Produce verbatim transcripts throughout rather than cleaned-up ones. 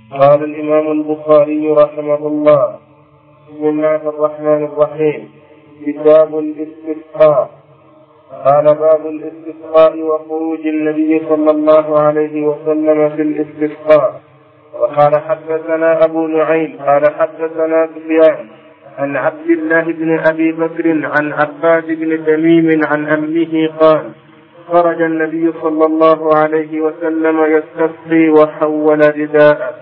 قال الإمام البخاري رحمه الله: بسم الله الرحمن الرحيم. كتاب الاستسقاء. قال: باب الاستسقاء وخروج النبي صلى الله عليه وسلم في الاستسقاء. وقال: حدثنا أبو نعيم قال: حدثنا سفيان عن عبد الله بن أبي بكر عن عباد بن تميم عن أمه قال: خرج النبي صلى الله عليه وسلم يستسقي وحول رداءه.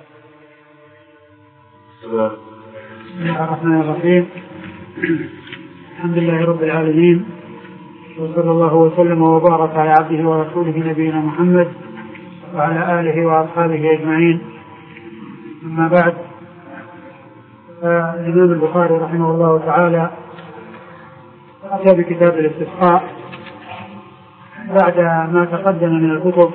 بسم الله الرحمن الرحيم. الحمد لله رب العالمين، وصلى الله وسلم وبارك على عبده ورسوله نبينا محمد وعلى آله وأصحابه أجمعين. أما بعد، فالإمام البخاري رحمه الله تعالى أتى بكتاب الاستسقاء بعد ما تقدم من الكتب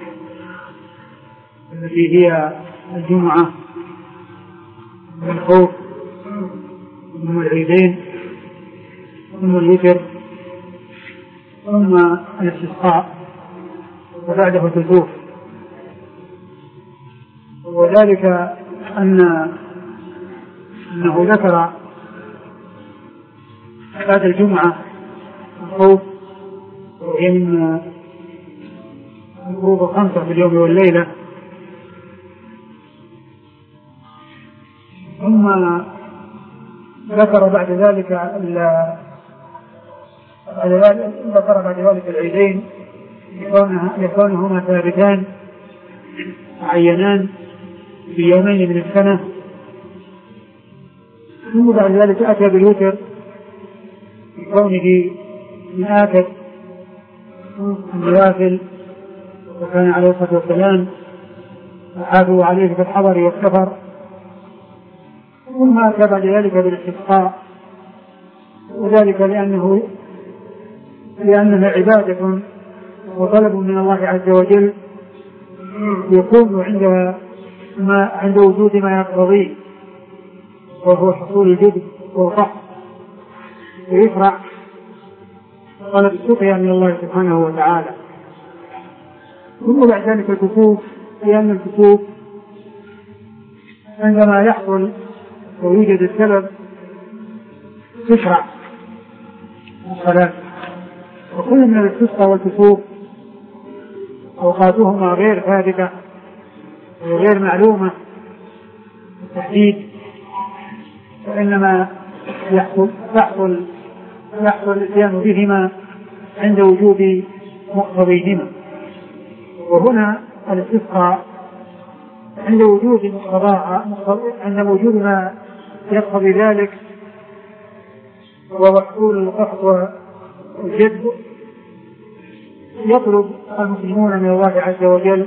التي هي الجمعة والخوف ثم العيدين ثم الوتر ثم الاستسقاء وبعده الكسوف. وذلك أن أنه ذكر بعد الجمعة الخوف وهي من الفروض الخمسة في اليوم والليلة، ثم ذكر بعد ذلك ذكر بعد ذلك العيدين يكونهما ثابتان معينان في يومين من السنة. ثم بعد ذلك أتى بالوتر بكونه من آكد النوافل، وكان عليه الصلاة والسلام حافظوا عليه في الحضر والسفر. ثم أتى بعد ذلك بالاستسقاء، وذلك لأنه لأنها عبادة وطلب من الله عز وجل يكون عند ما عند وجود ما يقتضيه، وهو حصول الجد والقحط، ويشرع طلب السقيا من الله سبحانه وتعالى. ثم بعد ذلك الكسوف، لأن الكسوف عندما يحصل ويوجد السبب تشرع الصلاة. وكل من الاستسقاء والكسوف أوقاتهما غير ثابتة وغير معلومة بالتحديد، وإنما يحصل يحصل يحصل الاتيان بهما عند وجود مقتضيهما. وهنا الاستسقاء عند وجود مقتضاء عند وجود ما يقتضي ذلك، وهو حصول القحط والجد، يطلب المسلمون من الله عز وجل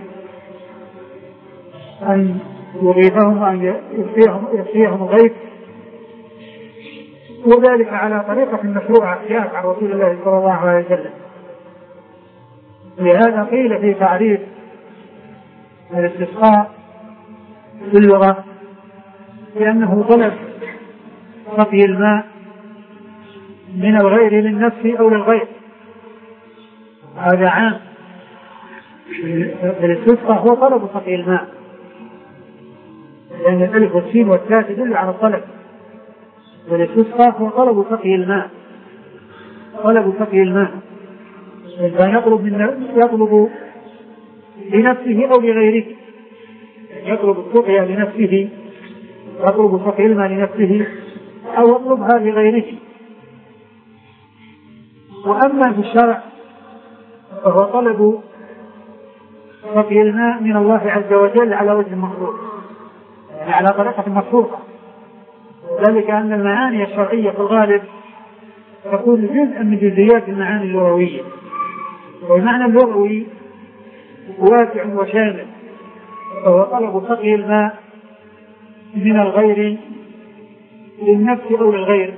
أن يغيثهم وأن يسقيهم الغيث، وذلك على طريقة مشروعة جاءت عن رسول الله صلى الله عليه وسلم. لهذا قيل في تعريف الاستسقاء في اللغة لأنه طلب سقي الماء من الغير للنفس أو للغير. هذا عام. الاستسقاء هو طلب سقي الماء، لأن الألف والسين والتاء تدل على الطلب، والاستسقاء هو طلب سقي الماء طلب سقي الماء الإنسان يطلب من يطلب لنفسه أو لغيره، يطلب السقيا لنفسه، يطلب سقي الماء لنفسه أو يطلبها لغيره. وأما في الشرع فهو طلب سقي الماء من الله عز وجل على وجه مخصوص، يعني على طريقة مخصوصة، ذلك أن المعاني الشرعية في الغالب تكون جزءا من جزئيات المعاني اللغوية، والمعنى اللغوي واسع وشامل، فهو طلب سقي الماء من الغير للنفس أو للغير.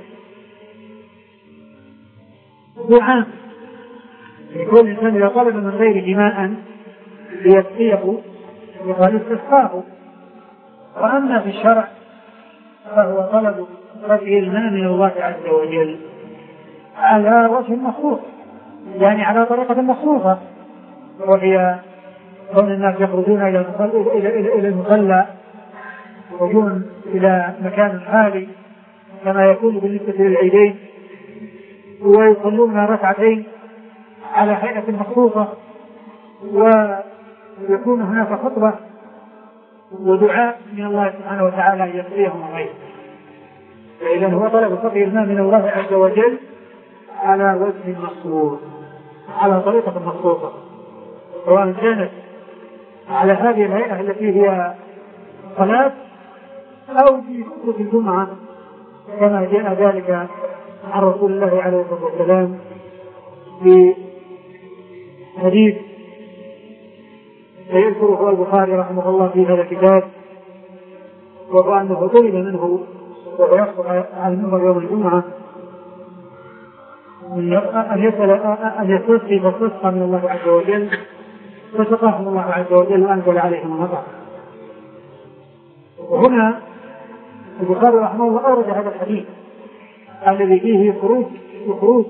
وعام يكون الإنسان إذا طلب من غيره ماء ليسقيه يقال استسقاه. وأما في الشرع فهو طلب سقي الماء من الله عز وجل على وجه مخصوص، يعني على طريقة مخصوصة، وهي كون الناس يخرجون إلى المصلى يخرجون إلى مكان خالي كما يكون بالنسبة للعيدين، ويصلون ركعتين على هيئة مخصوصة، ويكون هناك خطبة ودعاء من الله سبحانه وتعالى أن يقضيهم الغيث. فإذا هو طلب سقي الماء من الله عز وجل على وجه مخصوص، على طريقة مخصوصة، سواء كانت على هذه الهيئة التي هي صلاة أو في خطبة الجمعة كما جاء ذلك عن رسول الله عليه الصلاة والسلام في حديث سيذكره البخاري رحمه الله في هذا الكتاب، وهو أنه طلب منه وهو يخطب على المنبر يوم الجمعة أن يسأل أن يستسقي فاستسقى من الله عز وجل، فسقاهم الله عز وجل وأنزل عليهم المطر. وهنا البخاري رحمه الله أورد هذا الحديث الذي فيه خروج وخروج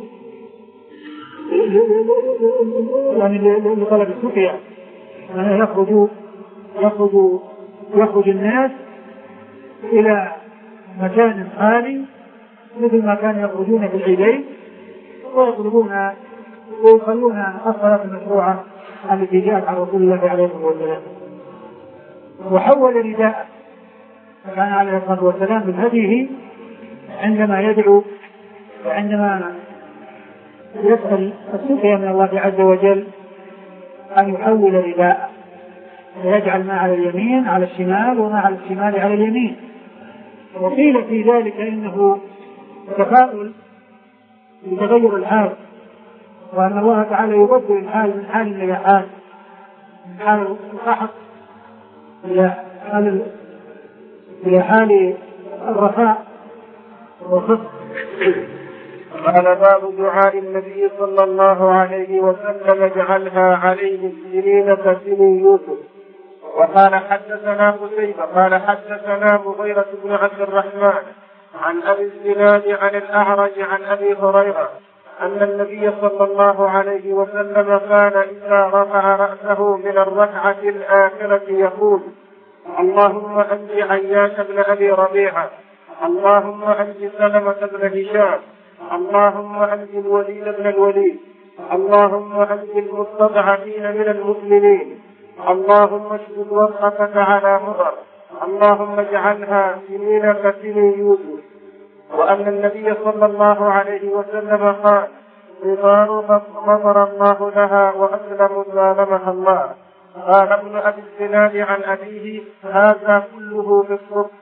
يعني لطلب السقيا، يعني يخرج يخرج يخرج الناس إلى مكان خالي مثل ما كانوا يخرجون في العيدين ويطلبون ويصلون الصلاة المشروعة التي جاءت عن رسول الله عليه الصلاة والسلام. وحول رداءه، كان عليه الصلاة والسلام من هديه عندما يدعو وعندما يسأل السقيا من الله عز وجل أن يحول رداءه ويجعل ما على اليمين على الشمال وما على الشمال على اليمين. وقيل في ذلك إنه تفاؤل بتغير الحال، وأن الله تعالى يبدل الحال من حال إلى حال، من حال القحط إلى حال إلى حال الرخاء والصدق. قال باب دعاء النبي صلى الله عليه وسلم اجعلها عليه السنين كسن يوسف. وقال حدثنا قتيبة قال حدثنا مغيرة بن عبد الرحمن عن أبي الزناد عن الأعرج عن أبي هريرة أن النبي صلى الله عليه وسلم كان إذا رفع رأسه من الركعة الآخرة يقول: اللهم أنج عياش بن أبي ربيعة، اللهم أنج سلمة بن هشام، اللهم أنج الوليد بن الوليد، اللهم أنج المستضعفين من المؤمنين، اللهم اشدد وطأتك على مضر، اللهم اجعلها سنين كسن يوسف. وأن النبي صلى الله عليه وسلم قال: غفار غفر الله لها وأسلم سالمها الله. قال ابن أبي الزناد عن أبيه: هذا كله في الصبح.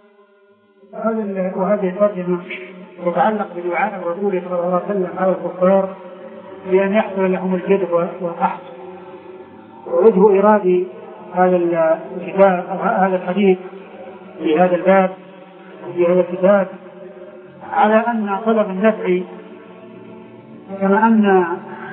وهذه الترجمة تتعلق بدعاء الرسول صلى الله عليه وسلم على الكفار بأن يحصل لهم الجد والقحط. ووجه إرادة هذا الكتاب هذا الحديث في هذا الباب في هذا الكتاب على أن طلب النفع كما أن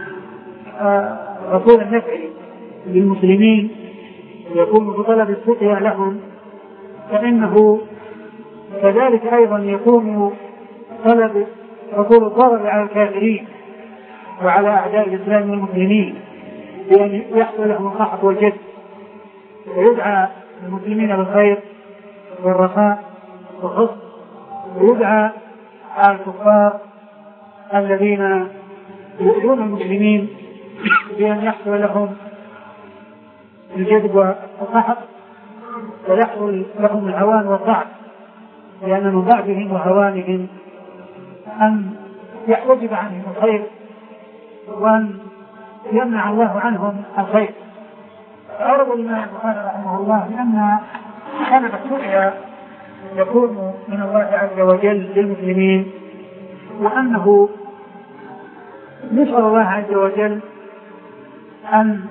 رسول النفع للمسلمين يكون بطلب السقيا لهم، فإنه كذلك أيضا يكون طلب رسول الضرر على الكافرين وعلى أعداء الإسلام والمسلمين بأن يحصل لهم القحط والجد، ويدعى المسلمين بالخير والرخاء والخص، ويدعى على الكفار الذين يؤذون المسلمين بأن يحصل لهم الجد والقحط ويحصل لهم الهوان والضعف، لأن من ضعفهم وهوانهم أن يحجب عنهم الخير وأن يمنع الله عنهم الخير. أورد الإمام البخاري رحمه الله بأن طلب السقيا يكون من الله عز وجل للمسلمين، وأنه نسأل الله عز وجل أن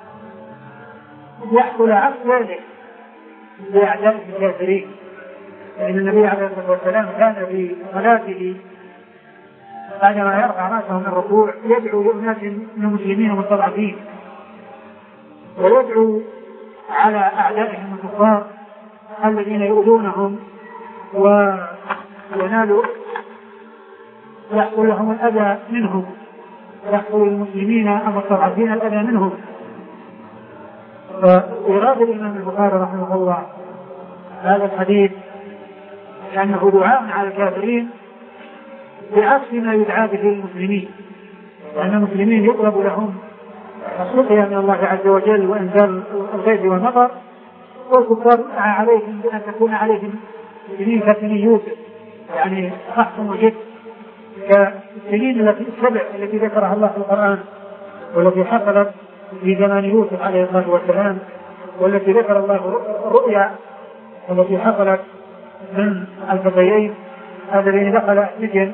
يحصل عكس ذلك لأعداء الكافرين، لأن النبي عليه الصلاة والسلام كان في صلاته بعدما يرفع رأسه من الركوع يدعو لأناس من المسلمين المستضعفين، ويدعو على أعدائهم الكفار الذين يؤذونهم وينالوا يحصل لهم الأذى منهم، يحصل للمسلمين المستضعفين الأذى منهم. فإرادة الإمام البخاري رحمه الله هذا الحديث لأنه دعاء على الكافرين بعكس ما يدعى به المسلمين، لأن المسلمين يطلب لهم السقيا من الله عز وجل وإنزال الغيث والمطر، والكفار يدعى عليهم بأن تكون عليهم سنين كسنين يوسف، يعني قحط وجد كالسنين التي السبع التي ذكرها الله في القرآن والتي حصلت في زمان يوسف عليه الصلاة والسلام، والتي ذكر الله رؤيا التي حصلت من الفتيين الذين دخل السجن.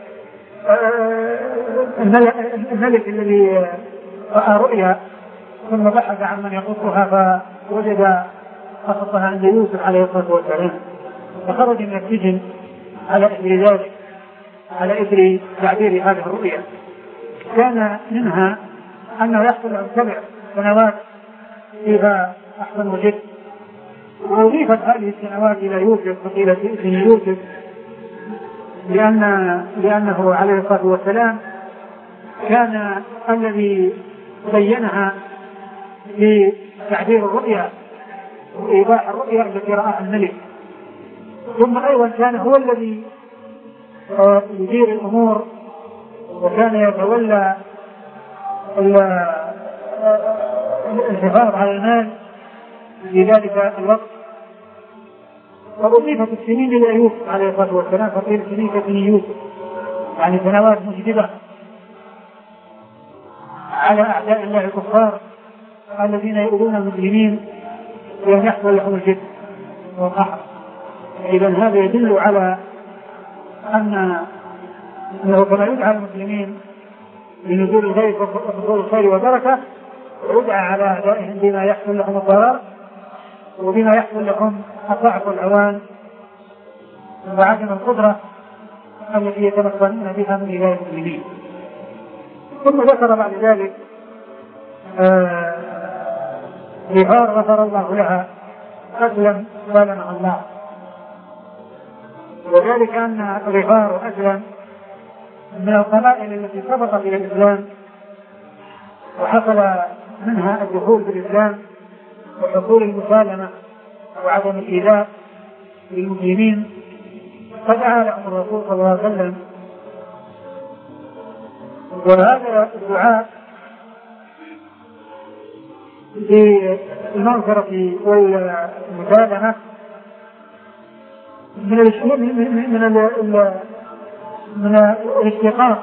الملك الذي رأى رؤيا ثم بحث عن من يقصها فوجد قصتها عند يوسف عليه الصلاة والسلام، فخرج من السجن على إثر ذلك، على إثر تعبير هذه الرؤيا. كان منها أنه يحصل عن سبع سنوات فيها أحسن وجد، وأضيفت هذه السنوات إلى يوسف فقيل في اسم يوسف لأن لأنه عليه الصلاة والسلام كان الذي بينها في تعبير الرؤيا وإيضاح الرؤيا التي رآها الملك، ثم أيضا كان هو الذي يدير الأمور وكان يتولى الحفاظ على المال في ذلك الوقت. فأضيفت السنين إلى يوسف عليه الصلاة والسلام فقيل سنين كسنين يوسف، يعني سنوات مجددة على أعداء الله الكفار الذين يؤذون المسلمين بأن يحصل لهم الجد والقحط. إذن هذا يدل على أن أنه كما يدعى المسلمين بنزول الغيث وحصول الخير والبركة، يدعى على أعدائهم بما يحصل لهم الضرر وبما يحصل لهم الضعف والعوان وعدم القدرة التي يتمكنون بها من إله المسلمين. ثم ذكر بعد ذلك غفار غفر الله لها أسلم سالمها الله، وذلك أن غفار وأسلم من القبائل التي سبقت إلى الإسلام وحصل منها الدخول في الإسلام وحصول المسالمة وعدم الإيذاء للمسلمين، فدعا لهم الرسول صلى الله عليه وسلم. وهذا الدعاء بالمغفرة والمسالمة من من من الاشتقاق،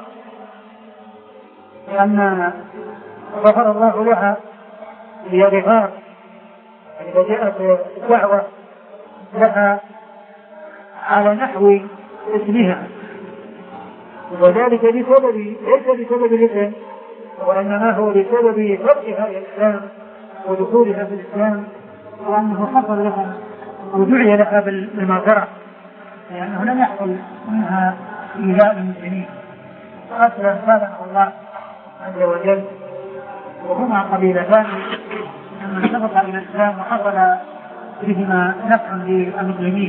لأن غفر الله لها هي غفار، إذا جاءت الدعوة لها على نحو اسمها، وذلك بسبب ليس بسبب الإثم وإنما هو بسبب فرقها إلى الإسلام ودخولها في الإسلام، وأنه حصل لها ودعي لها بالمغفرة لأنه لم يحصل منها إيذاء المسلمين. أسلم سالمه الله عز وجل، وهما قبيلتان من سبق إلى الإسلام وحصل بهما نفع للمسلمين.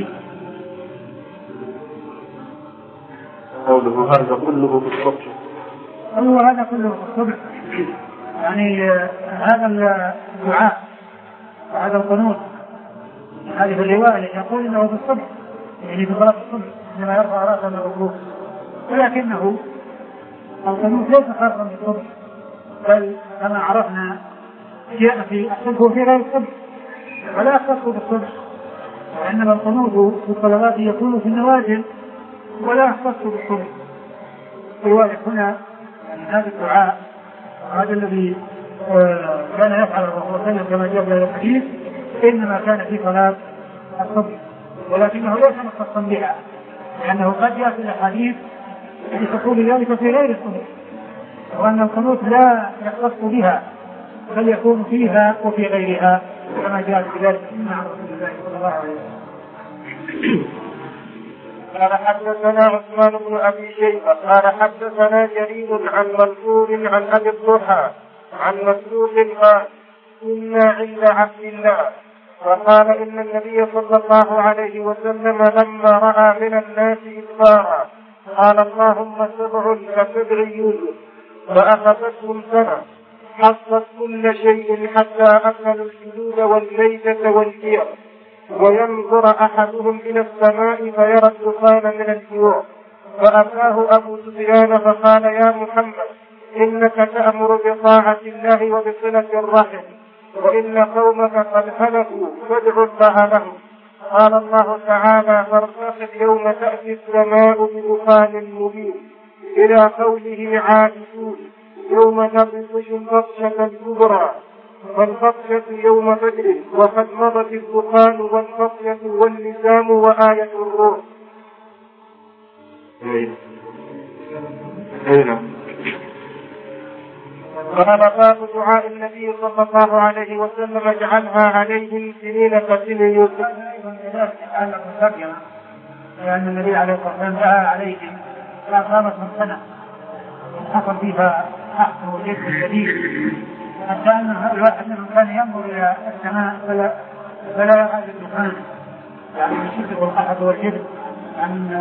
قوله هذا كله في الصبح، هو هذا كله في الصبح، يعني هذا الدعاء وهذا القنوت هذه الرواية يقول إنه في الصبح، يعني في صلاة الصبح عندما يرفع رأسه من الركوع، ولكنه القنوت ليس خاصا بالصبح، بل كما عرفنا جاء في الصبح وفي غير الصبح ولا يختص بالصبح، وإنما القنوت في الصلوات يكون في النوازل ولا يختص بالصبح. رواية هنا يعني هذا الدعاء هذا الذي كان يفعل الرسول صلى الله عليه وسلم كما جاء في الحديث إنما كان في صلاة الصبح، ولكنه ليس مختصا بها، لأنه قد جاء في الحديث بحصول ذلك في غير الصبح، وأن القنوت لا يختص بها بل يكون فيها وفي غيرها كما جاء في ذلك مع رسول الله صلى الله عليه وسلم. قال حدثنا عثمان بن أبي شيبة قال حدثنا جرير عن منصور عن أبي الضحى عن مسروق قال كنا عند عبد الله فقال إن النبي صلى الله عليه وسلم لما رأى من الناس إدبارا قال اللهم سبع كسبع يوسف فأخذتهم سنة حصت كل شيء حتى أكلوا الجلود والميتة والكير وينظر أحدهم إلى السماء فيرى الدخان من الجوع، فأتاه أبو سفيان فقال: يا محمد، إنك تأمر بطاعة الله وبصلة الرحم، وإن قومك قد هلكوا فادع الله لهم. قال الله تعالى: فارتقب يوم تأتي السماء بدخان مبين، إلى قوله: عائشون يوم نبطش البطشة الكبرى، فالبطشة يوم بدر وقد مضت الدخان والبطشة واللزام وآية الروح. قال: باب دعاء النبي صلى الله عليه وسلم: اجعلها عليهم سنين كسن يوسف. لأن النبي عليه الصلاة والسلام دعا عليهم فأقامت من سنة حصل فيها حق وجد شديد، حتى أن الواحد منهم كان ينظر إلى السماء فلا فلا يرى الدخان، يعني من شدة القحط والجد عن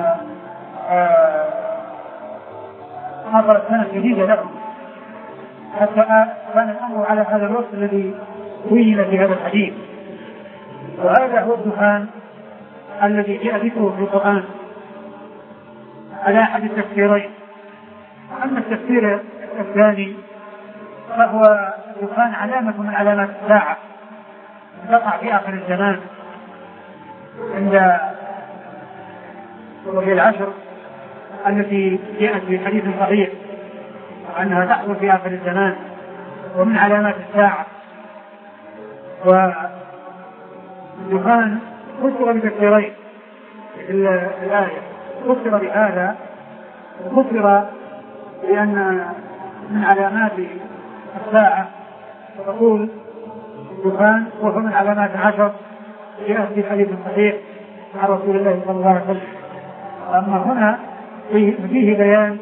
حصلت سنة جديدة لهم، حتى كان الأمر على هذا الوقت الذي بين في هذا الحديث. وهذا هو الدخان الذي جاء ذكره في القرآن على أحد التفسيرين. أما التفسير الثاني فهو الدخان علامة من علامات الساعة تقع في آخر الزمان عند وهي العشر التي جاءت في حديث صحيح أنها تحصل في آخر الزمان ومن علامات الساعة. والدخان فسر بتفسيرين في الآية، فسر بهذا وفسر بأن من علامات الساعة تقول الدخان وهو من علامات عشر جاءت في حديث صحيح عن رسول الله صلى الله عليه وسلم. أما هنا فيه بيان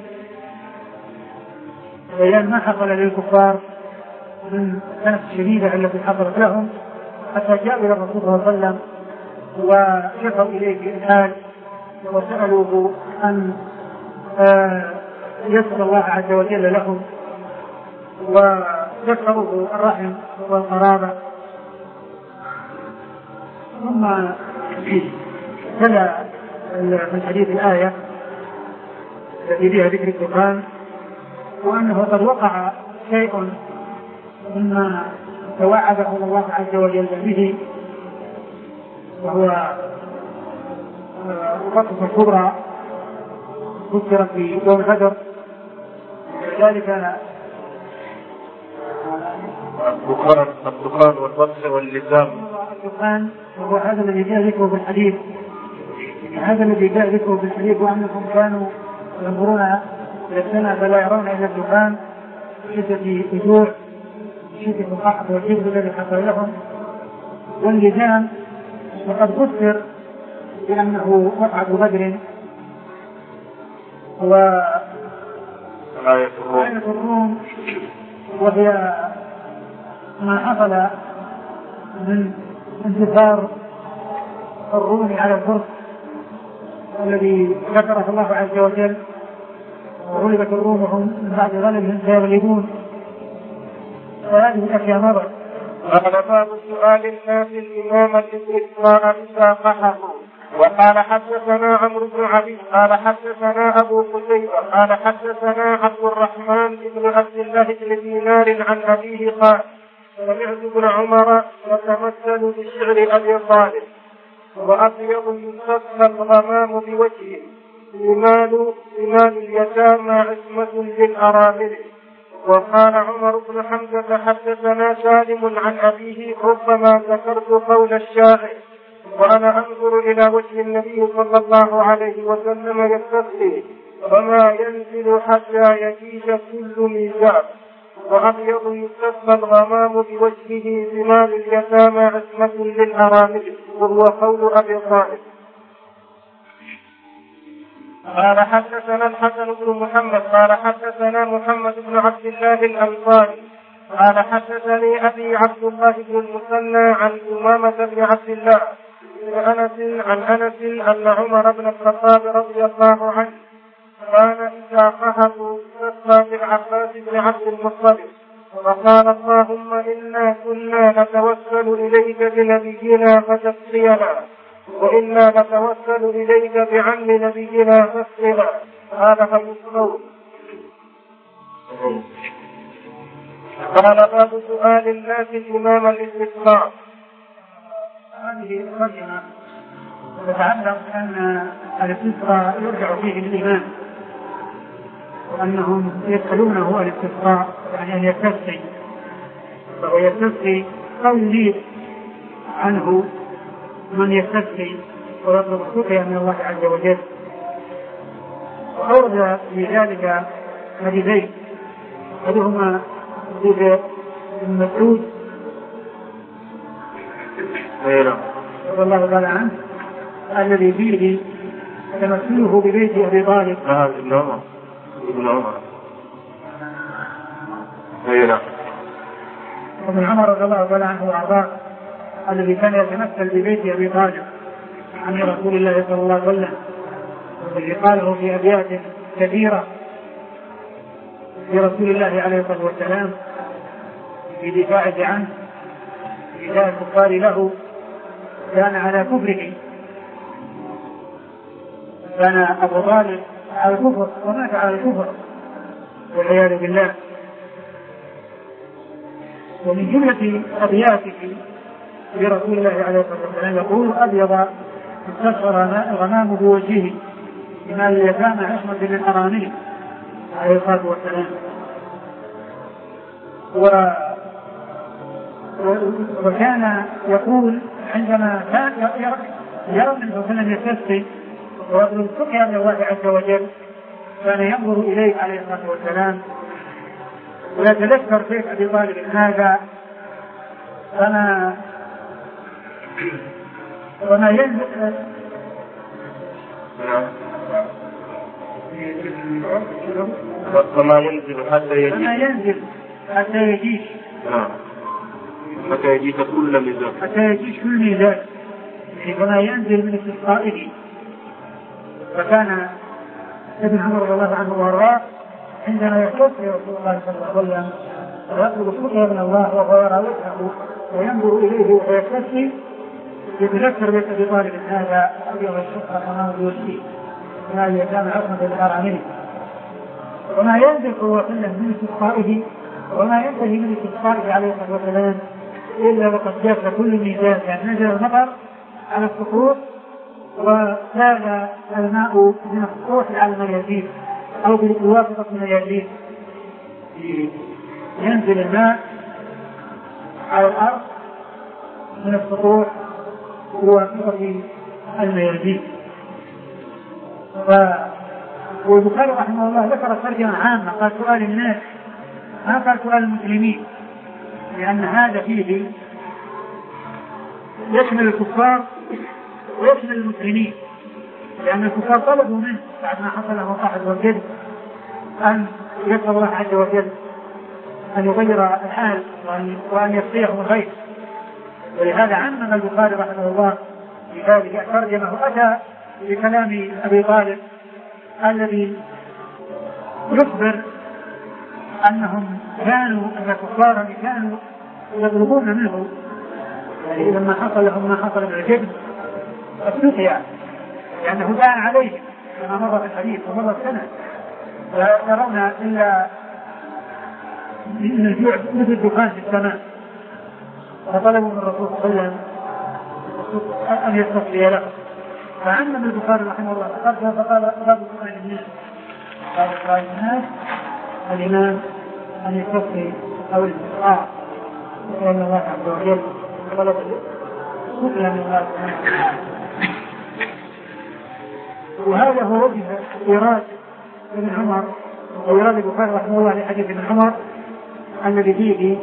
بيان ما حصل للكفار من السنة الشديدة التي حصلت لهم حتى جاءوا إلى الرسول صلى الله عليه وسلم وشكوا إليه الحال وسألوه أن يسر الله عز وجل لهم وذكروه الرحم والقرابة. ثم تلا من حديث الآية التي فيها ذكر الدخان وأنه قد وقع شيء مما توعده الله عز وجل به، وهو القصة الكبرى ذكرت في يوم بدر. ذلك الدخان الدخان والبطش واللزام. الدخان وهو هذا الذي جاء ذكره في الحديث، هذا الذي جاء ذكره في الحديث وأنهم كانوا ينظرون إلى السماء فلا يرون إلا الدخان، شدة الجوع، شدة القحط والجذب الذي حصل لهم، واللزام وقد فسر بأنه وقعة بدر وآية الروم، وهي ما حصل من انتصار الروم على الفرس الذي ذكره الله عز وجل، وغلبت الروم وهم من بعد غلبهم سيغلبون، وهذه الأشياء مرت. قال: باب سؤال الناس الإمام الاستسقاء إذا قحطوا. وقال: حدثنا عمرو بن علي قال حدثنا أبو قتيبة قال حدثنا عبد الرحمن بن عبد الله بن دينار عن أبيه قال: سمعت ابن عمر يتمثل بشعر أبي طالب: وأبيض يستسقى الغمام بوجهه، إيمان إيمان اليتامى عصمة للأرامل. وقال عمر بن حمزة: حدثنا سالم عن أبيه: ربما ذكرت قول الشاعر وأنا أنظر إلى وجه النبي صلى الله عليه وسلم يستسقي وما ينزل حتى يجيش كل ميزان، وأبيض يستسقى الغمام بوجهه، زمام اليتامى عصمة للأرامل، وهو قول أبي طالب. قال: حدثنا الحسن بن محمد قال حدثنا محمد بن عبد الله الأنصاري قال حدثني أبي عبد الله بن المثنى عن أمامة بن عبد الله بن أنس عن أنس أن عمر بن الخطاب رضي الله عنه كان إذا قحطوا استسقى بالعباس بن عبد المطلب فقال اللهم إنا كنا نتوسل إليك بنبينا فتسقينا، وإنا نتوسل إليك بعم نبينا فاسقنا. هذا خير القول. قال باب سؤال الناس الإمام الاستسقاء. هذه الترجمة تتعلق أن الاستسقاء يرجع فيه الإمام، وأنهم يسألونه الاستسقاء يعني أن يستسقي، فهو يستسقي أو يريد عنه من يستسقي ويطلب السقيا من الله عز وجل. وأورد في ذلك حديثين، أحدهما حديث ابن مسعود رضي الله تعالى عنه الذي فيه تمثله ببيت أبي طالب. ابن عمر ابن عمر ابن عمر رضي الله تعالى عنه وأرضاه الذي كان يتمثل ببيت أبي طالب عن رسول الله صلى الله عليه وسلم، والذي قاله في أبيات كثيرة لرسول الله عليه الصلاة والسلام في دفاعه عنه، في دفاع الكفار له. كان على كفره، كان أبو طالب على الكفر ومات على الكفر والعياذ بالله. ومن جملة أبياته لرسول الله عليه الصلاة والسلام يقول: أبيض استشعر الغمام بوجهه بما اليتامى عصمة للأراني عليه الصلاة والسلام. و... وكان يقول عندما كان يرى النبي صلى الله عليه وسلم يستسقي ويطلب السقيا من الله عز وجل، كان ينظر إليه عليه الصلاة والسلام ويتذكر كيف أبي طالب هذا، فما وما ينزل وما ينزل حتى يجيش وما ينزل حتى يجيش حتى يجيش كل ميزان حتى يجيش كل ميزان فما ينزل من استسقائه. فكان ابن عمر رضي الله عنه وارضاه عندما يستسقي رسول الله صلى الله عليه وسلم ويطلب السقيا من الله وهو يرى وجهه وينظر اليه ويستسقي، يتذكر بيت ابي طالب هذا ابيض الشقه امام بوجهه ما يتامى عصمه الاراني. وما ينزل صلى الله عليه وسلم من استسقائه وما ينتهي من استسقائه عليه الصلاه والسلام الا وقد جاف كل ميزان، يعني نزل المطر على السقوط وسال الماء من السطوح على الميادين او بواسطه الميادين، ينزل الماء على الارض من السطوح بواسطه الميادين. والبخاري رحمه الله ذكر ترجمه عامه، قال سؤال الناس ما قال سؤال المسلمين، لان هذا فيه يشمل الكفار ويشمل المسلمين، لأن الكفار طلبوا منه بعد ما حصل له صاحب والجد أن يسأل الله عز وجل أن يغير الحال وأن يسقيهم الخير، ولهذا عمم البخاري رحمه الله في هذه الترجمة وأتى بكلام أبي طالب الذي يخبر أنهم كانوا أن الكفار كانوا يطلبون منه، يعني لما حصل لهم ما حصل من الجد السقيا، لأنه دان عليهم كما مر في الحديث ومر السنة، لا يرون إلا من الجوع مثل الدخان في السماء، فطلبوا من الرسول صلى الله عليه وسلم أن يستسقي له. فعمم البخاري رحمه الله فقال فقال باب سؤال الناس، باب سؤال الناس الإمام أن يستسقي أو الاستسقاء لأن الله عز وجل طلب سقيا من الله سبحانه وتعالى. وهذا هو وجه إيراد ابن عمر وإيراد البخاري رحمه الله لحديث ابن عمر الذي فيه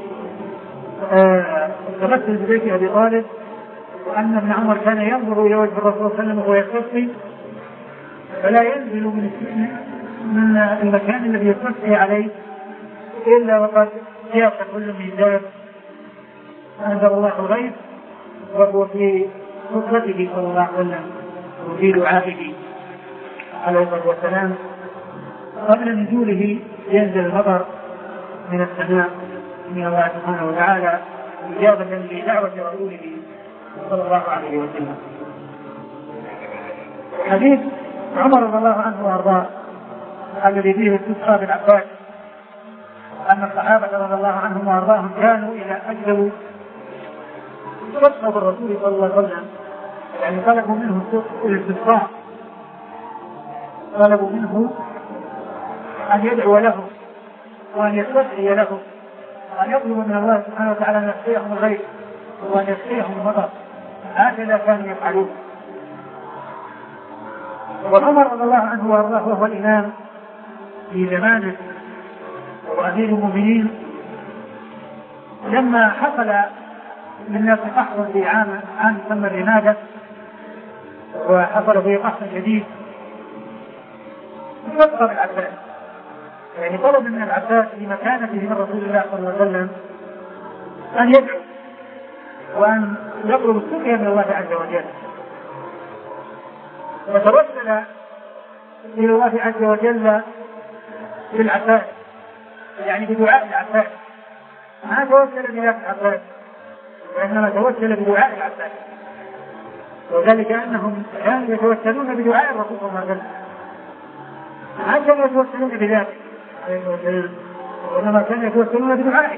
تمثل ببيت أبي طالب، وأن ابن عمر كان ينظر إلى وجه الرسول صلى الله عليه وسلم وهو يستسقي فلا ينزل من من المكان الذي يستسقي عليه إلا وقد جاء كل ميزان أنزل الله الغيث، وهو في خطبته صلى الله عليه وسلم وفي دعائه عليه الصلاة والسلام قبل نزوله ينزل المطر من السماء من الله سبحانه وتعالى إجابة لدعوة رسوله صلى الله عليه وسلم. حديث عمر رضي الله عنه وارضاه الذي فيه استسقى بالعباس أن الصحابة رضي الله عنهم وارضاهم كانوا إذا أجلوا استسقوا بالرسول صلى الله عليه وسلم، يعني طلبوا منه الاستسقاء، طلبوا منه أن يدعو لهم وأن يستسقي لهم وأن يطلب من الله سبحانه وتعالى أن يسقيهم الغيث وأن يسقيهم المطر. هكذا كانوا يفعلون. وعمر رضي الله عنه وارضاه وهو الإمام في زمانه وأمير المؤمنين، لما حصل للناس قحط في عام عام ثم الرمادة وحصل فيه قحط شديد، فكر العباس، يعني طلب من العباس لمكانته من رسول الله صلى الله عليه وسلم أن يدعو وأن يطلب السقيا من الله عز وجل، وتوسل إلى الله عز وجل بالعباس، يعني بدعاء العباس، ما توسل بذات العباس وإنما توسل بدعاء العباس، وذلك أنهم كانوا يتوسلون بدعاء الرسول صلى الله عليه وسلم، ما كانوا يتوسلون بذاته وإنما كانوا يتوسلون بدعائه.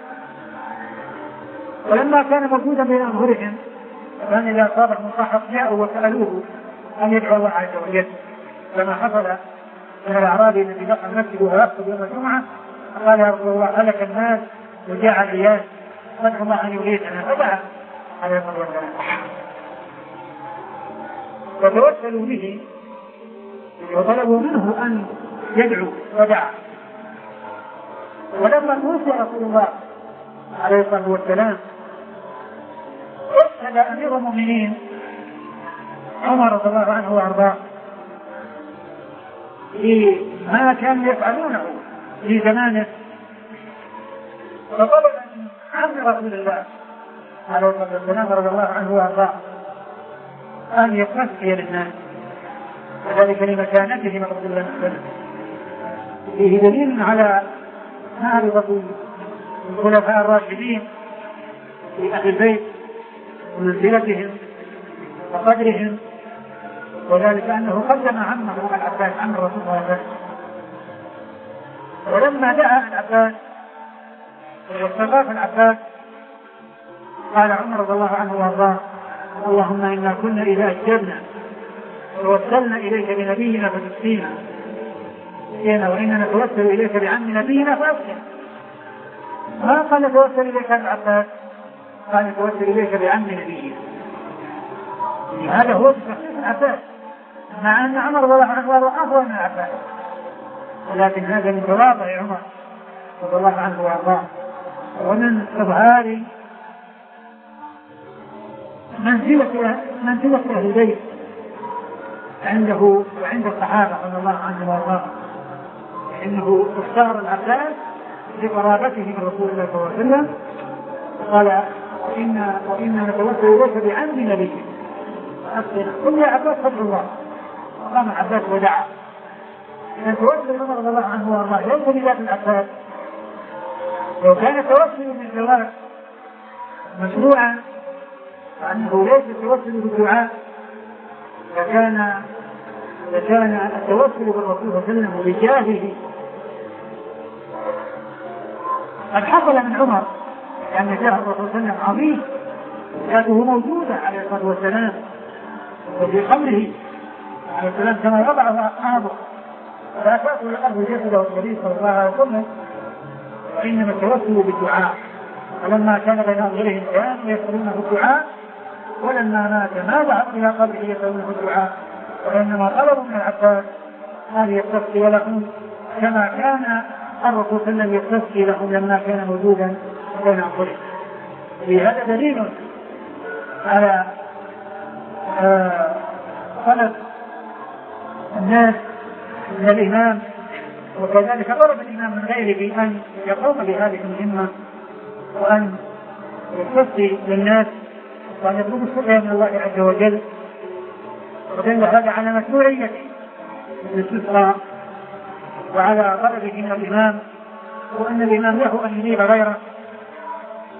ولما كان موجودا بين أظهرهم كان إذا أصابهم قحط جاءوا وسألوه أن يدعو الله عز وجل، كما حصل من الأعرابي الذي دخل المسجد وهو يخطب يوم الجمعة قال يا رسول الله هلك الناس وجاع العيال فادعوا الله أن يغيثنا، فدعا عليه الصلاة والسلام وتوسلوا به وطلبوا منه أن يدعو فدعا. ولما توفي رسول الله عليه الصلاة والسلام أرسل أمير المؤمنين عمر رضي الله عنه وأرضاه لما كانوا يفعلونه في زمانه، فطلب من عم رسول الله عليه الصلاة والسلام رضي الله عنه وأرضاه أن يستسقي للناس، وذلك لمكانته من رسول الله صلى الله عليه وسلم. فيه دليل على معرفة الخلفاء الراشدين في أهل البيت ومنزلتهم وقدرهم، وذلك أنه قدم عمه العباس عم الرسول صلى الله عليه وسلم. ولما دعا العباس واستغاث العباس قال عمر رضي الله عنه وارضاه اللهم إنا كنا إذا أجبنا ووصلنا إليك بنبينا فتسقينا، وإننا نتوسل إليك بعم نبينا فأسقنا. ما قال نتوسل إليك العباس، قال نتوسل إليك بعم نبينا. هذا هو تخصيص العباس، مع أن عمر رضي الله عنه وارضاه أفضل من العباس، ولكن هذا من تواضع عمر رضي الله عنه وارضاه ومن إظهار منزلة منزلة أهل البيت عنده وعند الصحابة رضي الله عنهم وارضاهم، إنه اختار العباس لقرابته من رسول الله صلى الله عليه وسلم. قال وإنا وإنا نتوسل إليك بعم نبيك فأسقنا. قل يا عباس فضل الله، قام العباس ودعا. إذا توسل عمر رضي الله عنه وارضاه ليس بذات العباس، لو كان التوسل بالزواج مشروعا فأنه ليس التوسل بالدعاء لكان لكان التوسل بالرسول صلى الله عليه وسلم بجاهه. قد حصل من عمر لأن جاه الرسول صلى الله عليه وسلم عظيم، ذاته موجودة عليه الصلاة والسلام وفي قبره عليه السلام كما وضعه أصحابه، فلا تأكل الأرض جسده النبي صلى الله عليه وسلم، وإنما التوسل بالدعاء. فلما كان بين أظهرهم كانوا يسألونه الدعاء، ولما مات ما ذهبوا إلى قبره يسألونه الدعاء، وإنما طلبوا من العباس أن يستسقي لهم كما كان الرسول صلى الله عليه وسلم يستسقي لهم لما كان موجودا بين أظهرهم. هذا دليل على طلب الناس من الإمام، وكذلك طلب الإمام من غيره أن يقوم بهذه المهمة وأن يستسقي للناس وأن يطلب السقيا من الله عز وجل. ودل هذا على مشروعية الاستسقاء وعلى طلبه من الإمام، وأن الإمام له أن ينيب غيره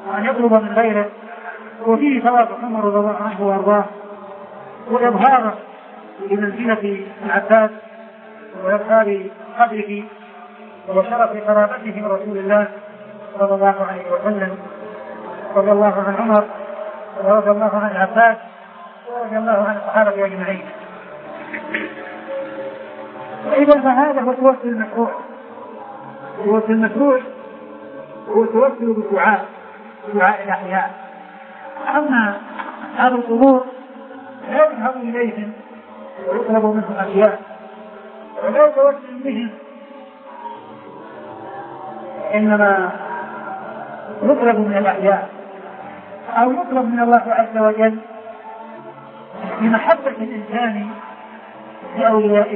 وأن يطلب من غيره، وفيه ثواب عمر رضي الله عنه وارضاه وإظهاره بمنزلة العباس وإظهار قدره وشرف قرابته من رسول الله صلى الله عليه وسلم. رضي الله عن عمر ورضي الله عن العباس ورضي الله عن الصحابة أجمعين. وإذا فهذا هو التوسل المشروع. التوسل المشروع هو التوسل بالدعاء، دعاء الأحياء. أما هذا القبور لا يذهب إليهم ويطلب منهم أشياء ولا يتوسل بهم، إنما يطلب من الأحياء أو يطلب من الله عز وجل بمحبة الإنسان لأوليائه.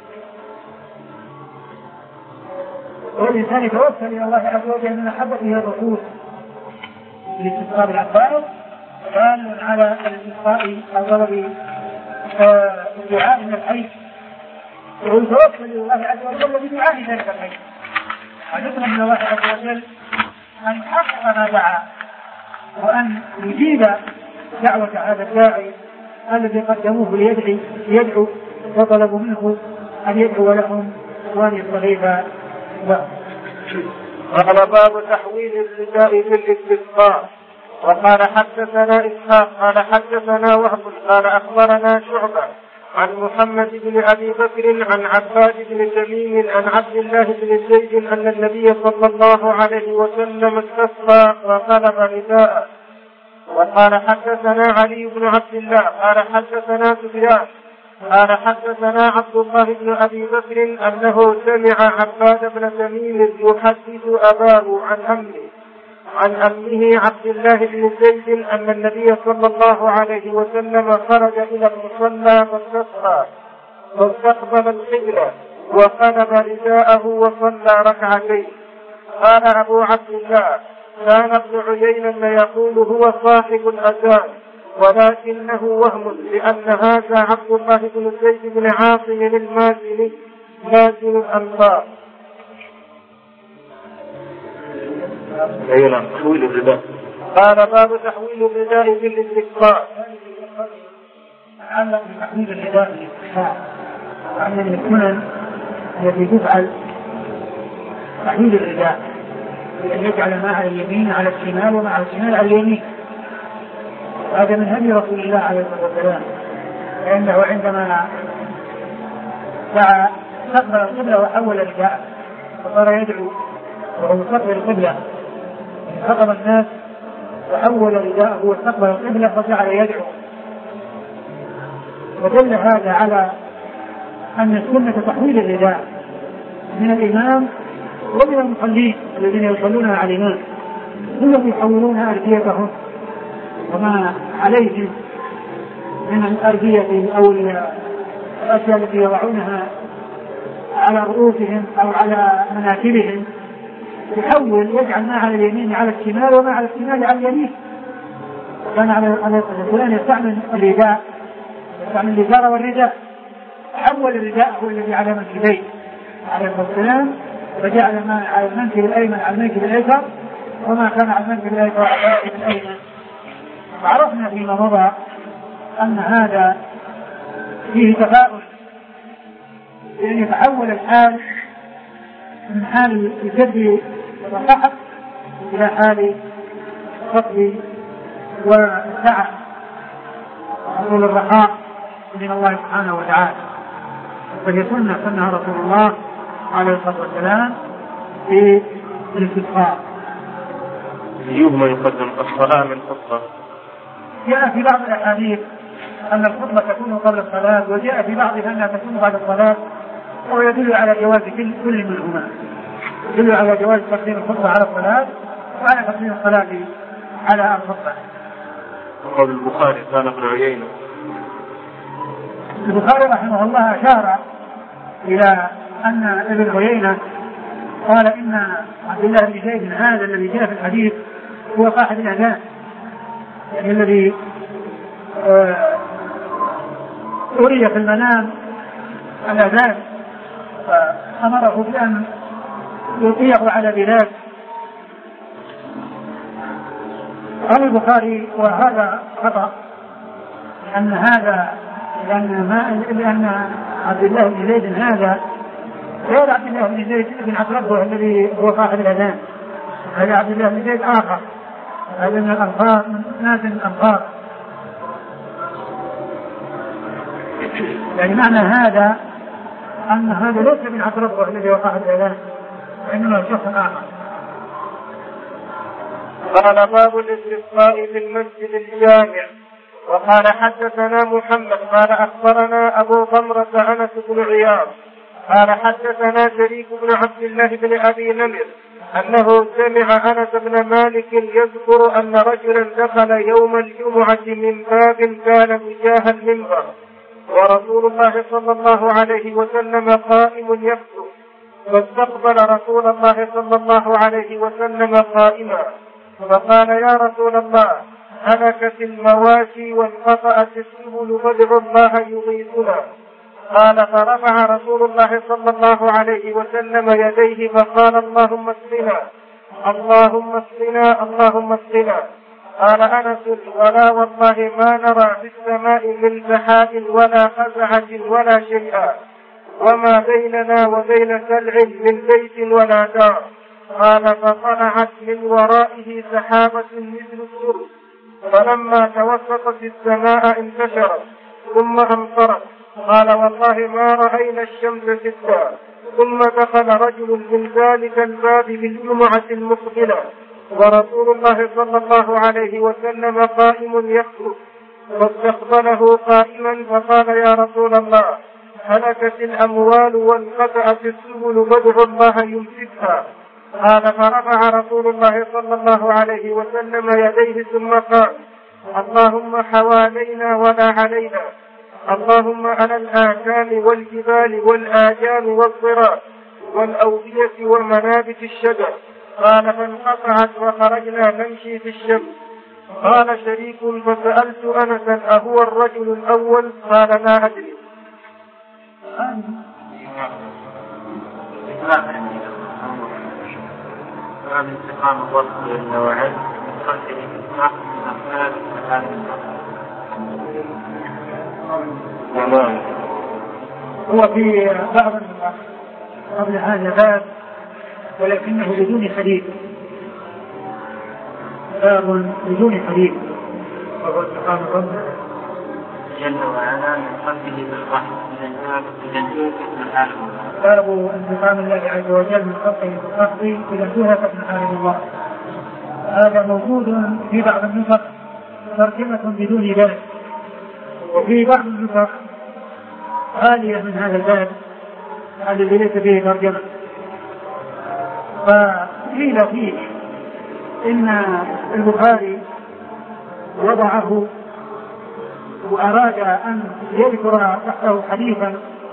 والإنسان يتوسل إلى الله عز وجل بمحبته الرسول لاستسقاء العباس، دال على الاستسقاء أو طلب الدعاء من الحي، ويتوسل إلى الله عز وجل بدعاء ذلك الحي، ويطلب من الله عز وجل أن يحقق ما دعا وأن يجيب دعوة هذا الداعي الذي قدموه ليدعو, ليدعو وطلبوا منه أن يدعو لهم وأن يستغيث لهم. قال باب تحويل الرداء في الاستسقاء. وقال حدثنا إسحاق قال حدثنا وهب قال أخبرنا شعبة عن محمد بن أبي بكر عن عباد بن تميم عن عبد الله بن زيد أن النبي صلى الله عليه وسلم استسقى وقلب رداءه. وقال حدثنا علي بن عبد الله قال حدثنا سفيان قال حدثنا عبد الله بن أبي بكر أنه سمع عباد بن تميم يحدث أباه عن أمه عن أمه عبد الله بن زيد أن النبي صلى الله عليه وسلم خرج إلى المصلى فاستسقى فاستقبل القبلة وقلب رداءه وصلى ركعتين. قال أبو عبد الله كان ابن عيينة يقول هو صاحب الأذان ولكنه وهم، لأن هذا عبد الله بن زيد بن عاصم المازني نازل الأنصار. أيضا تحويل الرداء. قال باب تحويل الرداء بالاستسقاء. تعلق بتحويل الرداء بالاستسقاء، وأن السنن التي تفعل تحويل الرداء بأن يجعل ما على اليمين على الشمال وما على الشمال على اليمين. هذا من هدي رسول الله عليه الصلاة والسلام، لأنه عندما دعا استقبل القبلة وحول الرداء فصار يدعو وهو مستقبل القبلة، خطب الناس وحول رداءه واستقبل القبلة فجعل يدعو. ودل هذا على أن السنة تحويل الرداء من الإمام ومن المصلين الذين يصلون على الإمام، كلهم يحولون أرديتهم وما عليهم من الأردية أو الأشياء التي يضعونها على رؤوسهم أو على مناكبهم، يحول يجعل ما على اليمين على الشمال وما على الشمال على اليمين. كان على الفلان يستعمل الرداء، يستعمل الإزار والرداء، حول الرداء هو الذي على منكبيه على الفلان، فجعل ما على المنكب الأيمن على المنكب الأيسر وما كان على المنكب الأيسر على المنكب الأيمن. وعرفنا فيما مضى أن هذا فيه تفاؤل، لأن يتحول الحال من حال الجد والقحط إلى حال الفضل والسعة وحصول الرخاء من الله سبحانه وتعالى. فهي سنة سنها رسول الله عليه الصلاة والسلام في الاستسقاء. أيهما يقدم الصلاة من الخطبة؟ جاء في بعض الأحاديث أن الخطبة تكون قبل الصلاة، وجاء في بعضها أنها تكون بعد الصلاة، ويدل على جواز كل منهما، يدل على جواز تقديم الخطبة على الصلاة وعلى تقديم الصلاة على الخطبة. وقال البخاري كان ابن عيينة. البخاري رحمه الله أشار إلى أن ابن عيينة قال إن عبد الله بن زيد هذا الذي جاء في الحديث هو صاحب الأذان، يعني الذي أري في المنام الأذان فأمره بأن يطيع على بلاد قال البخاري وهذا خطأ، أن هذا لأن, ما لأن عبد الله بن زيد هذا غير عبد الله بن زيد بن عبد ربه الذي هو صاحب الأذان، هذا عبد الله بن زيد آخر، هذا من الأنصار، من ناس من الأنصار. يعني معنى هذا أن هذا ليس من عبد ربه الذي هو صاحب الأذان، وإنما شخص آخر. قال باب الاستسقاء في المسجد الجامع. وقال حدثنا محمد قال أخبرنا أبو ضمرة أنس بن عياض قال حدثنا شريك بن عبد الله بن أبي نمر أنه سمع أنس بن مالك يذكر أن رجلا دخل يوم الجمعة من باب كان تجاه المنبر ورسول الله صلى الله عليه وسلم قائم يخطب، فاستقبل رسول الله صلى الله عليه وسلم قائما، فقال يا رسول الله هلكت المواشي وانقطعت السبل فادعوا الله يغيثنا. قال فرفع رسول الله صلى الله عليه وسلم يديه فقال اللهم اسقنا اللهم اسقنا اللهم اسقنا. قال أنس ولا والله ما نرى في السماء من سحاب ولا قزعة ولا شيئا، وما بيننا وبين سلع من بيت ولا دار. قال فطلعت من ورائه سحابة مثل السرب، فلما توسطت السماء انتشرت ثم أمطرت. قال والله ما رأينا الشمس ستا. ثم دخل رجل من ذلك الباب في الجمعة المقبلة ورسول الله صلى الله عليه وسلم قائم يخطب، فاستقبله قائما فقال يا رسول الله هلكت الأموال وانقطعت السبل فادعوا الله يمسكها. قال فرفع رسول الله صلى الله عليه وسلم يديه ثم قال اللهم حوالينا ولا علينا، اللهم على الآكام والجبال والآجام والضراب والأودية ومنابت الشجر. قال فانقطعت وخرجنا نمشي في الشمس. قال شريك فسألت أنسا أهو الرجل الأول؟ قال لا أدري. هذا انتقام الضبط للنوعين خلفه الإسماء من أفعال الإسماء. هو في بعض قبل هذا باب ولكنه بدون حديث، باب بدون حديث، وهو انتقام الضبط جل وعلا من خلفه بالرحم من الجنود من العالم. باب انتقام الله عز وجل من خلقه بالرحم إلى سهة من حال الله. هذا موجود في بعض النسخ ترجمة بدون باب، وفي بعض النسخ خالية من هذا الباب الذي ليس فيه ترجمة. فقيل فيه إن البخاري وضعه وأراد أن يذكر تحته حديثا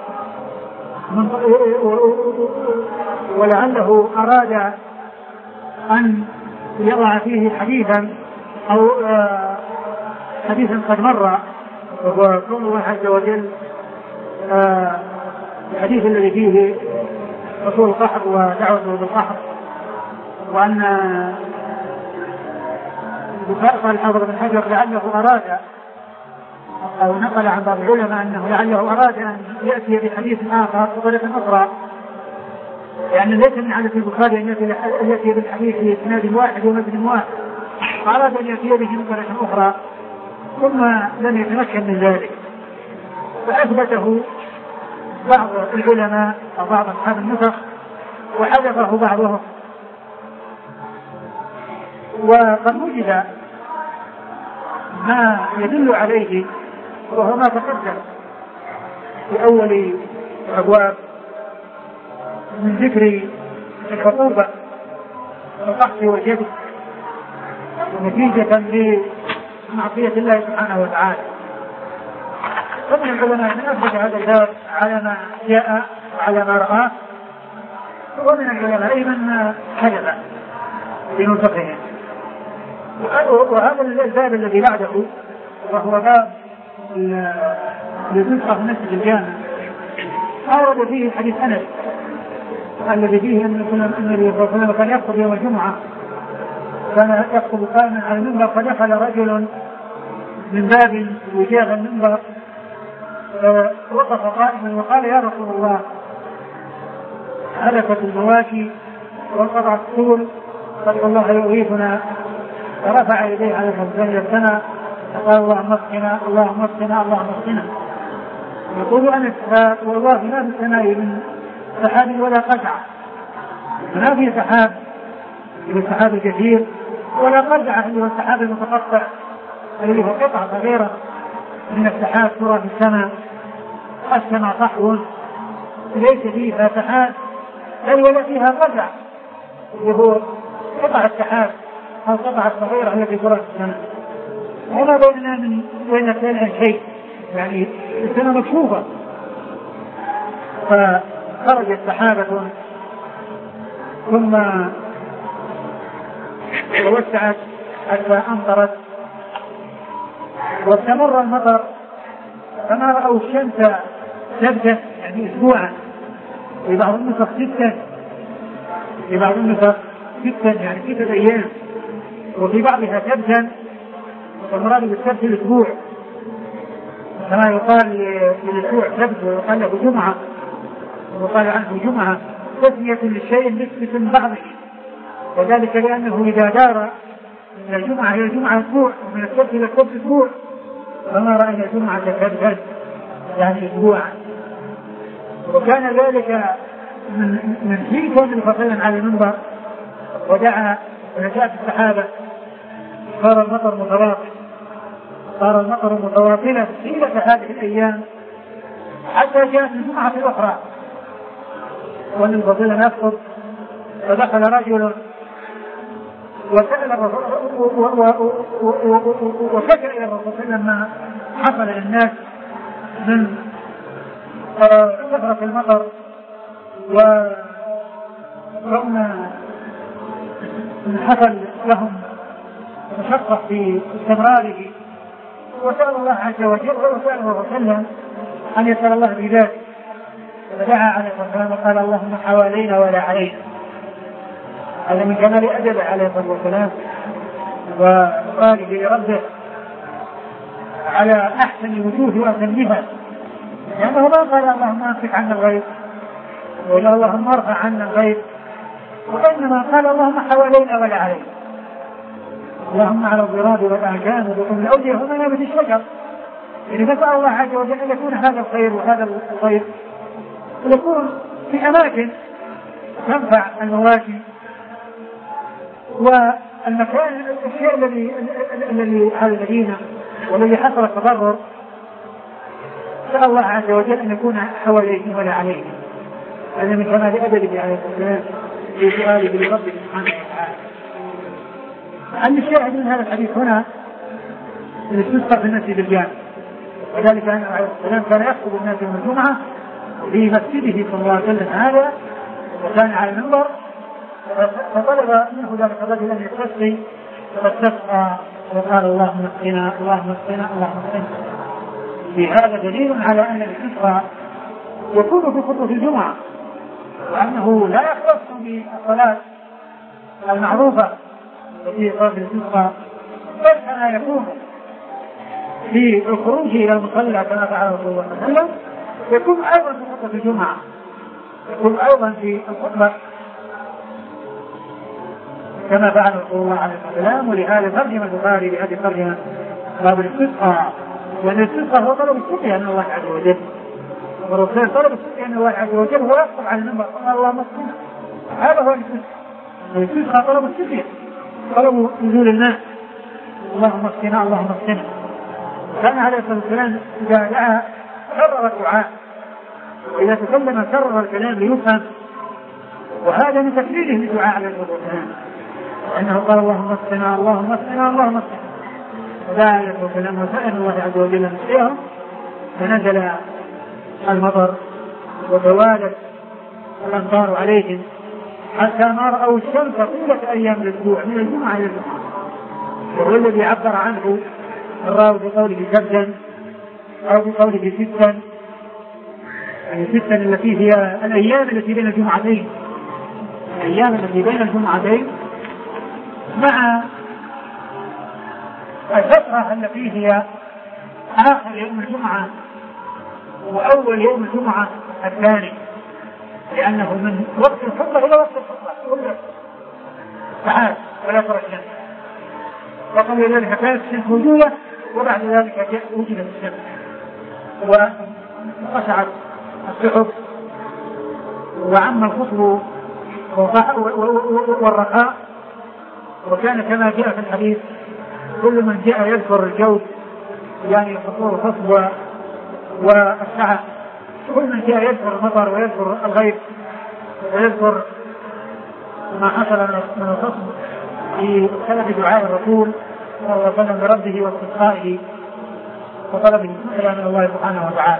ولعله أراد أن يضع فيه حديثا أو حديثا قد مر، وهو قول الله عز وجل الحديث الذي فيه رسول القحط ودعوته بالقحط، وأن البخاري قال حافظ بن حجر لعله أراد أو نقل عن بعض العلماء أنه لعله أراد أن يأتي بحديث آخر بطريقة أخرى، لأن ليس من عادة البخاري أن يأتي بالحديث في إسناد واحد ومتن واحد، فأراد أن يأتي به بطريقة أخرى ثم لم يتمكن من ذلك، فأثبته بعض العلماء أو بعض أصحاب النسخ وحذفه بعضهم. وقد وجد ما يدل عليه وهو ما تقدم في أول الأبواب من ذكر العقوبة والقحط والجد نتيجة لمعصية الله سبحانه وتعالى. فمن العلماء من أثبت هذا الباب على ما جاء وعلى ما رآه، ومن العلماء من كذب في نسخهم. وهذا الباب الذي بعده وهو باب النسخة في مسجد الجامع أورد فيه حديث أنس الذي فيه أن النبي صلى الله عليه وسلم كان يخطب يوم الجمعة وكان يخطب قائما على المنبر، فدخل رجل من باب وجاه المنبر وقف قائما وقال: يا رسول الله، هلكت المواشي وانقطع السور، فادعوا الله يغيثنا. فرفع يديه على الخزان السماء فقال: اللهم اسقنا اللهم اسقنا اللهم اسقنا. يقول انس: والله ما في السماء من سحاب ولا قزعه، ما في سحاب اللي هو السحاب الكثير ولا قزعه اللي هو السحاب المتقطع اللي هو قطعه صغيره من السحاب ترى في السماء. السماء صحو ليس فيها سحاب بل ولا فيها قزع اللي هو قطع السحاب أو قطع الصغيرة التي ترى في السماء، وما بيننا من بين اثنين شيء، يعني السماء مكشوفة. فخرجت سحابة ثم توسعت حتى أمطرت واستمر المطر، فما رأوا الشمس سبتا يعني أسبوعا، في بعض النسخ ستا، في بعض النسخ ستا يعني ستة أيام، وفي بعضها سبتا، والمراد بالسبت الأسبوع كما يقال للأسبوع سبت ويقال له جمعة ويقال عنه جمعة، تسمية للشيء نسبة من بعضه، وذلك لأنه إذا دار من الجمعة إلى الجمعة أسبوع ومن السبت إلى السبت أسبوع، فما رأينا الجمعة سبتا يعني أسبوعا. وكان ذلك من من حين كون الفصل على المنبر ودعا ونجاة السحابة، صار المطر متواصل صار المطر متواصلا طيلة هذه الأيام حتى جاءت الجمعة الأخرى وأن الفصل يخطب، فدخل رجل وسأل وشكى إلى الرسول لما حصل للناس من كثرة المطر وهم حصل لهم مشقة في استمراره، وسأل الله عز وجل وسأله وسلم أن يسأل الله بذلك، فدعا عليه الصلاة والسلام وقال: اللهم حوالينا ولا علينا. هذا من كمال أدبه عليه الصلاة والسلام وقال لربه على أحسن الوجوه وأتمها، لأنه ما قال اللهم أمسك عنا الغيظ ولا اللهم ارفع عنا الغيظ، وإنما قال اللهم حوالينا ولا علينا، اللهم على الضراب والأعجام وبطن الأودية ومنابت الشجر. يعني نسأل الله عز وجل أن يكون هذا الخير وهذا الخير يكون في أماكن تنفع المواشي، والمكان الشيء الذي الذي على المدينة والذي حصل التضرر سأل الله عز وجل أن يكون حواليه ولا عليه. هذا من كمال أدبه عليه السلام في سؤاله لربه سبحانه وتعالى. عن الشاهد من هذا الحديث هنا الاستسقاء في المسجد الجامع، وذلك أنه عليه السلام كان يخطب الناس يوم الجمعة في مسجده صلى الله عليه وسلم هذا، وكان على المنبر، فطلب منه ذلك الرجل أن يستسقي، فاستسقى وقال: اللهم اسقنا اللهم اسقنا اللهم اسقنا. في هذا دليل على أن الاستسقاء يكون في خطبة الجمعة، وأنه لا يختص بالصلاة المعروفة التي صلاة الاستسقاء، بل كما يكون في الخروج إلى المصلى كما فعل رسول الله صلى الله عليه وسلم، يكون أيضا في خطبة الجمعة، يكون أيضا في الخطبة كما فعل رسول الله عليه السلام. ولهذا ترجم البخاري بهذه الترجمة باب الاستسقاء، وأن الاستسقاء هو طلب السقيا من الله عز وجل، والرسول طلب السقيا من الله عز وجل هو يخطب على المنبر قال: اللهم اسقنا. هذا هو الاستسقاء، الاستسقاء طلب السقيا، طلب نزول الماء، اللهم اسقنا اللهم اسقنا. كان عليه الصلاة والسلام إذا دعا كرر الدعاء، وإذا تكلم كرر الكلام ليفهم، وهذا من تكريره للدعاء عليه الصلاة والسلام، لأنه قال: اللهم اسقنا اللهم اسقنا اللهم اسقنا. ودعا عليه الصلاة والسلام وسأل الله عز وجل أن يسقيهم، فنزل المطر وتوالت الأمطار عليهم حتى ما رأوا الشمس طيلة أيام الأسبوع من الجمعة إلى الجمعة. وهو الذي عبر عنه الراوي بقوله سبتا أو بقوله ستا، يعني ستا التي هي الأيام التي بين الجمعتين، الأيام التي بين الجمعتين مع الفترة التي هي آخر يوم الجمعة وأول يوم الجمعة الثاني، لأنه من وقت الخطبة إلى وقت الخطبة تعال ولا ترى الشمس، وقبل ذلك كانت الشمس موجودة وبعد ذلك جاء وجدت الشمس وخشعت السحب وعم الخطب والرخاء. وكان كما جاء في الحديث كل من جاء يذكر الجود يعني الخطور الخصب والسعة، كل من جاء يذكر المطر ويذكر الغيب ويذكر ما حصل من الخصب في سبب دعاء الرسول صلى الله عليه وسلم بربه واستسقائه وطلبه من الله سبحانه وتعالى.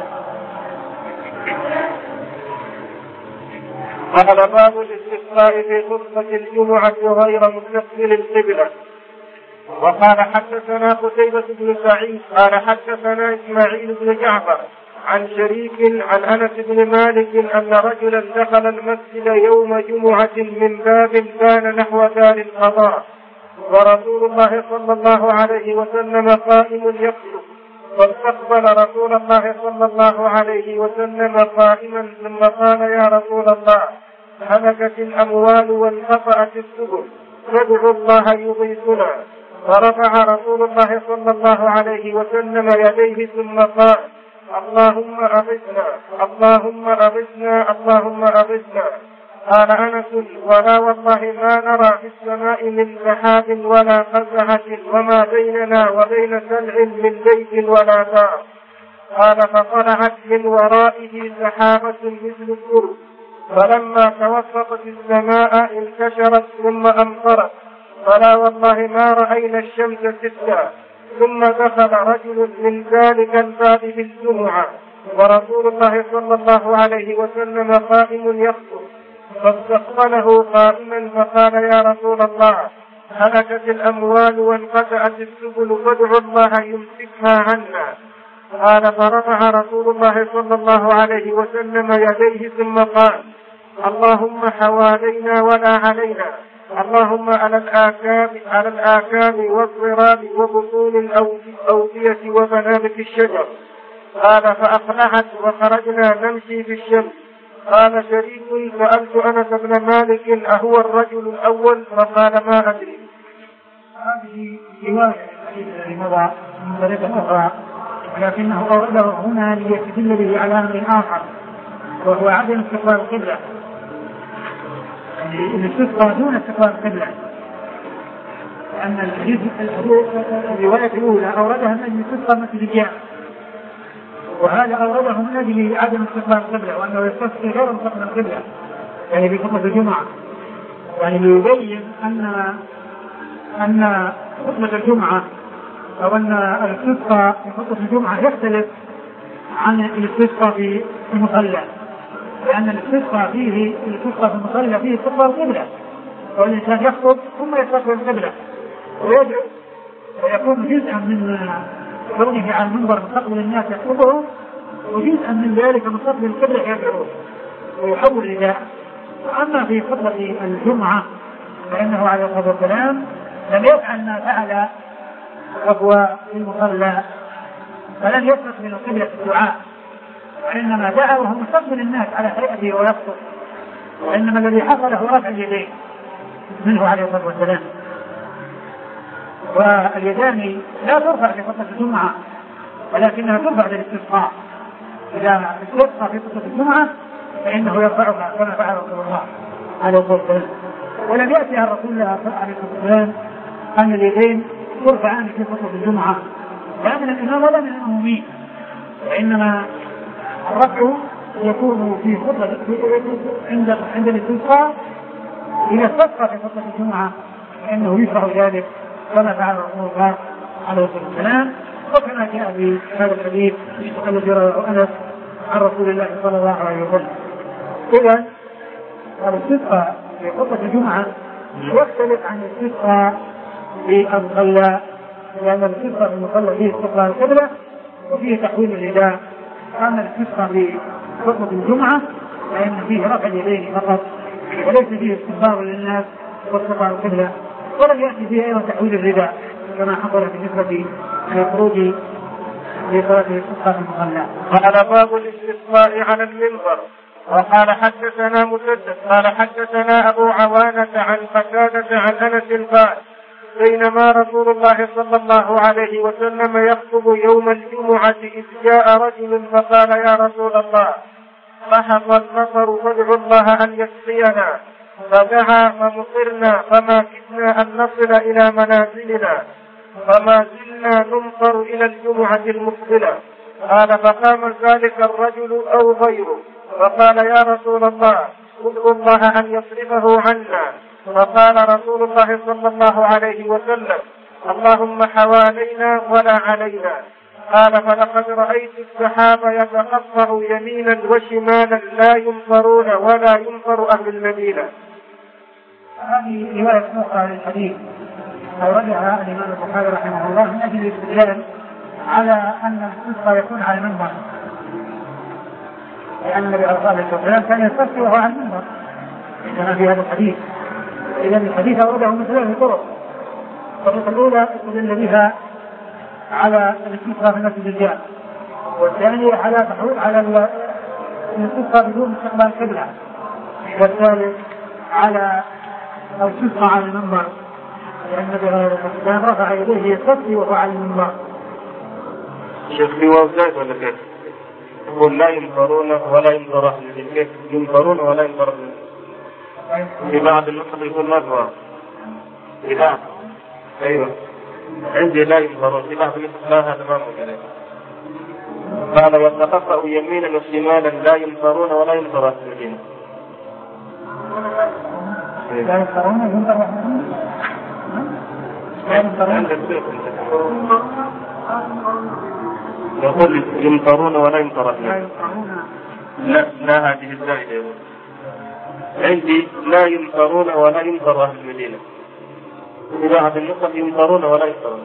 قال باب الاستسقاء في خطبة الجمعة غير مستقبل القبلة. وقال حدثنا قتيبة بن سعيد قال حدثنا إسماعيل بن جعفر عن شريك عن أنس بن مالك أن رجلا دخل المسجد يوم جمعة من باب كان نحو دار القضاء ورسول الله صلى الله عليه وسلم قائم يخطب، فاستقبل رسول الله صلى الله عليه وسلم قائما ثم قال يا رسول الله هلكت الأموال وانقطعت السبل فادعوا الله يغيثنا. فرفع رسول الله صلى الله عليه وسلم يديه ثم قال اللهم أغثنا اللهم أغثنا اللهم أغثنا. قال أنس ولا والله ما نرى في السماء من سحاب ولا قزحة وما بيننا وبين سلع من بيت ولا دار. قال فطلعت من ورائه سحابة مثل الكرب فلما توسطت السماء انتشرت ثم أمطرت فلا والله ما رأينا الشمس ستا. ثم دخل رجل من ذلك الباب في الجمعة ورسول الله صلى الله عليه وسلم قائم يخطب، فاستقبله قائما فقال يا رسول الله هلكت الأموال وانقطعت السبل فادعوا الله يمسكها عنا. قال فرفع رسول الله صلى الله عليه وسلم يديه ثم قال اللهم حوالينا ولا علينا اللهم على الآكام على الآكام والضراب وبطون الأودية ومنابت الشجر. قال فأقلعت وخرجنا نمشي في الشمس. قال شريك سألت أنس بن مالك أهو الرجل الأول فقال ما أدري. هذه رواية الذي مضى من طريقة أخرى لكنه أورده هنا ليستدل به على أمر آخر وهو عدم استقبال القبلة، الاستسقاء دون استقبال القبلة، لأن الرواية الأولى أوردها من أجل الاستسقاء مثل الجاء، وهذا أورده من أجل عدم استقبال القبلة وأنه يستسقي غير مستقبل القبلة يعني في خطبة الجمعة، يعني ليبين أن أن خطبة الجمعة أو أن الاستسقاء في خطبة الجمعة يختلف عن الاستسقاء في المصلى، لأن الاستسقاء فيه الاستسقاء في المصلى فيه استقبال القبلة، والإنسان يخطب ثم يستقبل القبلة ويدعو ويكون جزءا من كونه على المنبر مستقبل الناس يخطبهم وجزءا من ذلك مستقبل القبلة يدعو ويحول رداء. أما في خطبة الجمعة فإنه عليه الصلاة والسلام لم يفعل ما فعل وهو في المصلى، فلن يستقبل القبلة في الدعاء، وإنما دعا وهو مستقبل الناس على هيئته ويخطب، وإنما الذي حصل هو رفع اليدين منه عليه الصلاة والسلام. واليدان لا ترفع في خطبة الجمعة ولكنها ترفع للاستسقاء، إذا استسقى في خطبة الجمعة فإنه يرفعها كما فعل رسول الله عليه الصلاة والسلام. ولم يأتي عن رسول الله عليه الصلاة والسلام أن اليدين ترفعان في خطبة الجمعة لا من الإمام ولا من المأمومين، وإنما الرفع يكون في خطبة عند عند الاستسقاء. إذا استسقى في خطبة الجمعة فإنه يشرع ذلك كما فعل رسول الله عليه الصلاة والسلام، وكما جاء في هذا الحديث الذي رواه أنس عن رسول الله صلى الله عليه وسلم. إذا الاستسقاء في خطبة الجمعة يختلف عن الاستسقاء في المصلى، لأن الاستسقاء في المصلى فيه استقبال القبلة وفيه تحويل الرداء، أما الاستسقاء في خطبة الجمعة فإن فيه رفع اليدين فقط وليس فيه استقبال للناس واستقبال القبلة ولم يأتي فيه أيضا تحويل الرداء كما حصل بالنسبة للخروج لصلاة الاستسقاء في المصلى. قال باب الاستسقاء على المنبر. وقال حدثنا مسدد قال حدثنا أبو عوانة عن قتادة عن أنس قال بينما رسول الله صلى الله عليه وسلم يخطب يوم الجمعة إذ جاء رجل فقال يا رسول الله ضحط المطر فادعوا الله أن يسقينا، فدعا فمطرنا فما كدنا أن نصل إلى منازلنا فما زلنا نمطر إلى الجمعة المقبلة. قال فقام ذلك الرجل أو غيره فقال يا رسول الله ادعوا الله أن يصرفه عنا. فقال رسول الله صلى الله عليه وسلم اللهم حوالينا ولا علينا. قال فلقد رأيت السحاب يتقطع يمينا وشمالا لا يمطرون ولا يمطر أهل المدينة. هذه رواية أخرى للحديث أوردها الإمام البخاري رحمه الله من أجل الاستدلال على أن الاستسقاء يكون على المنبر، لأن النبي عليه الصلاة والسلام كان يستسقي وهو على المنبر كما في هذا الحديث. إذا الحديث أورده من ثلاث طرق. الطريقة الأولى استدل بها على الاستسقاء في المسجد الجامع، والثانية على تحويل على الاستسقاء بدون استقبال القبلة، والثالث على الاستسقاء على المنبر لأن النبي عليه الصلاة والسلام رفع يديه يستسقي وهو على المنبر. شيخ في وزاد ولا كيف؟ يقول لا يمطرون ولا يمطر أهل المدينة. كيف يمطرون ولا يمطر؟ في بعض النسخ يقول ما هو في بعض. أيوة عندي لا يمطرون، في بعض النسخ لا، هذا ما موجود. قال يتقطع يمينا وشمالا لا يمطرون ولا يمطر أهل المدينة. لا يمطرون يمطر لا يمطرون يقول يمطرون ولا يمطر أهل المدينة. لا لا هذه الزائدة. عندي لا يمطرون ولا يمطر أهل المدينة. في بعض النسخ يمطرون ولا يمطرون.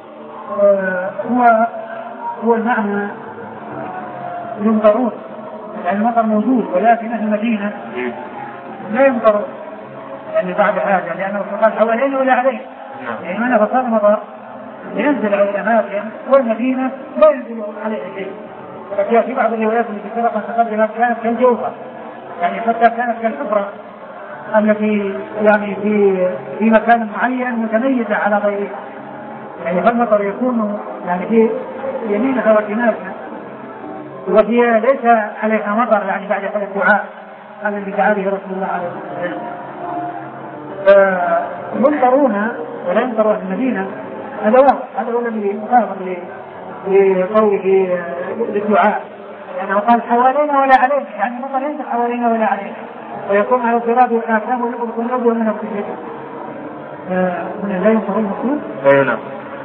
هو هو المعنى يمطرون يعني المطر موجود، ولكن أهل المدينة لا يمطرون يعني بعد هذا لأنه قال حوالين ولا عليه. يعني معنى فصار المطر ينزل على الأماكن والمدينة لا ينزل عليه شيء. فجاء في بعض الروايات التي سبق أن تقدمت كانت كالجوفة، يعني حتى كانت كالحفرة التي يعني في في مكان معين متميزة على غيره. يعني فالمطر يكون يعني في يمينها وشمالها، وهي ليس عليها مطر يعني بعد هذا الدعاء الذي دعا به رسول الله عليه الصلاة والسلام. فمنطرون ولا يمطر أهل المدينة هذا واضح، هذا هو الذي مخالف لقوله للدعاء، لأنه قال حوالينا ولا علينا، يعني المطر ليس حوالينا ولا علينا، ويكون على الضراب والآثام ويكون الأرض من الكفر. من لا يمطر المقصود؟ أي نعم.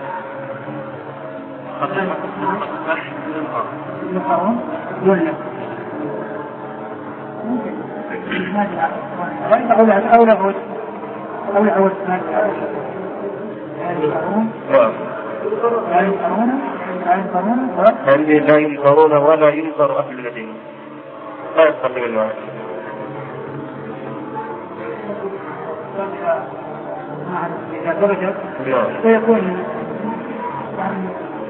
يمطرون يولد ممكن ما جاء وإن أولى أولى أولى أولى أولى ما جاء لا يمطرون لا يمطرون عندي لا يمطرون ولا يمطر أهل المدينة. لا يستقيم المعنى. إذا درجت سيكون يعني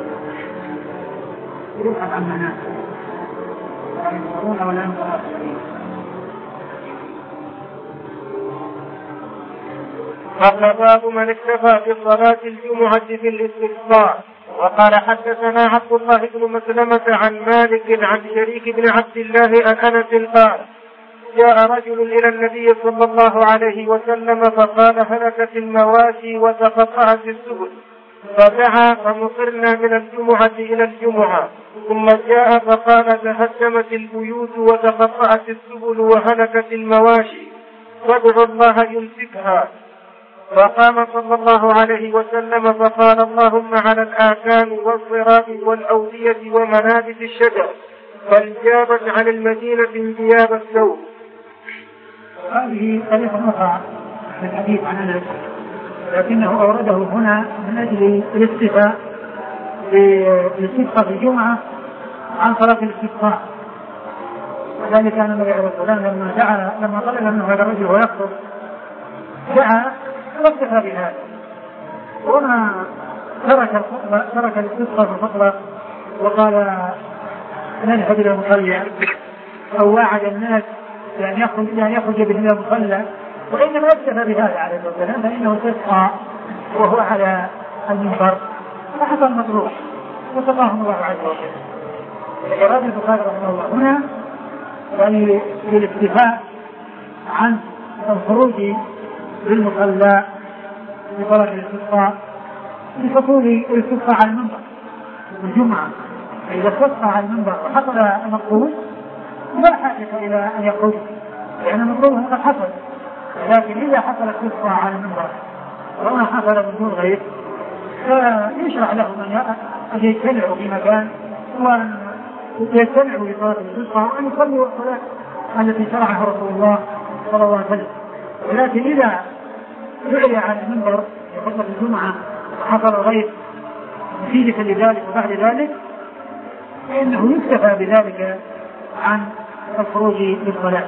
يبحث عن مناسك لا يمطرون ولا يمطر. قال باب من اكتفى بصلاة الجمعة في الاستسقاء. وقال حدثنا عبد الله بن مسلمة عن مالك عن شريك بن عبد الله عن أنس قال جاء رجل إلى النبي صلى الله عليه وسلم فقال هلكت المواشي وتقطعت السبل، فدعا فمطرنا من الجمعة إلى الجمعة. ثم جاء فقال تهدمت البيوت وتقطعت السبل وهلكت المواشي فادعوا الله يمسكها. فقام صلى الله عليه وسلم فقال اللهم على الآكام والضراب والأودية ومنابت الشجر، فانجابت عن المدينة انجياب الثوب. هذه طريقة أخرى في الحديث عن أنس، لكنه أورده هنا من أجل الاستفاء بالاستسقاء في الجمعة عن صلاة الاستسقاء. وذلك أن النبي عليه الصلاة والسلام لما دعا لما طلب منه هذا الرجل ويخطب دعا واكتفى بهذا، وما ترك الخطبة ترك الاستسقاء في الخطبة وقال نذهب إلى المصلى أو وعد الناس بأن يخرج بأن يخرج بهم إلى المصلى، وإنما اكتفى بهذا عليه الصلاة والسلام فإنه استسقى وهو على المنبر فحصل مطروح وسقاهم الله عز وجل. إرادة البخاري رحمه الله هنا بالاكتفاء عن الخروج للمصلى لطلب الاستسقاء لحصول الاستسقاء على المنبر الجمعة. إذا استسقى على المنبر وحصل المطلوب لا حاجة إلى أن يخرج لأن المطلوب قد حصل، لكن إذا حصل الاستسقاء على المنبر وما حصل من دون غير فيشرع لهم أن يجتمعوا في مكان وأن يجتمعوا لصلاة الاستسقاء وأن يصلوا الصلاة التي شرعها رسول الله صلى الله عليه وسلم. ولكن إذا دعي على المنبر في خطبة الجمعة وحصل غير نتيجة لذلك وبعد ذلك فإنه يكتفى بذلك عن الخروج للصلاة.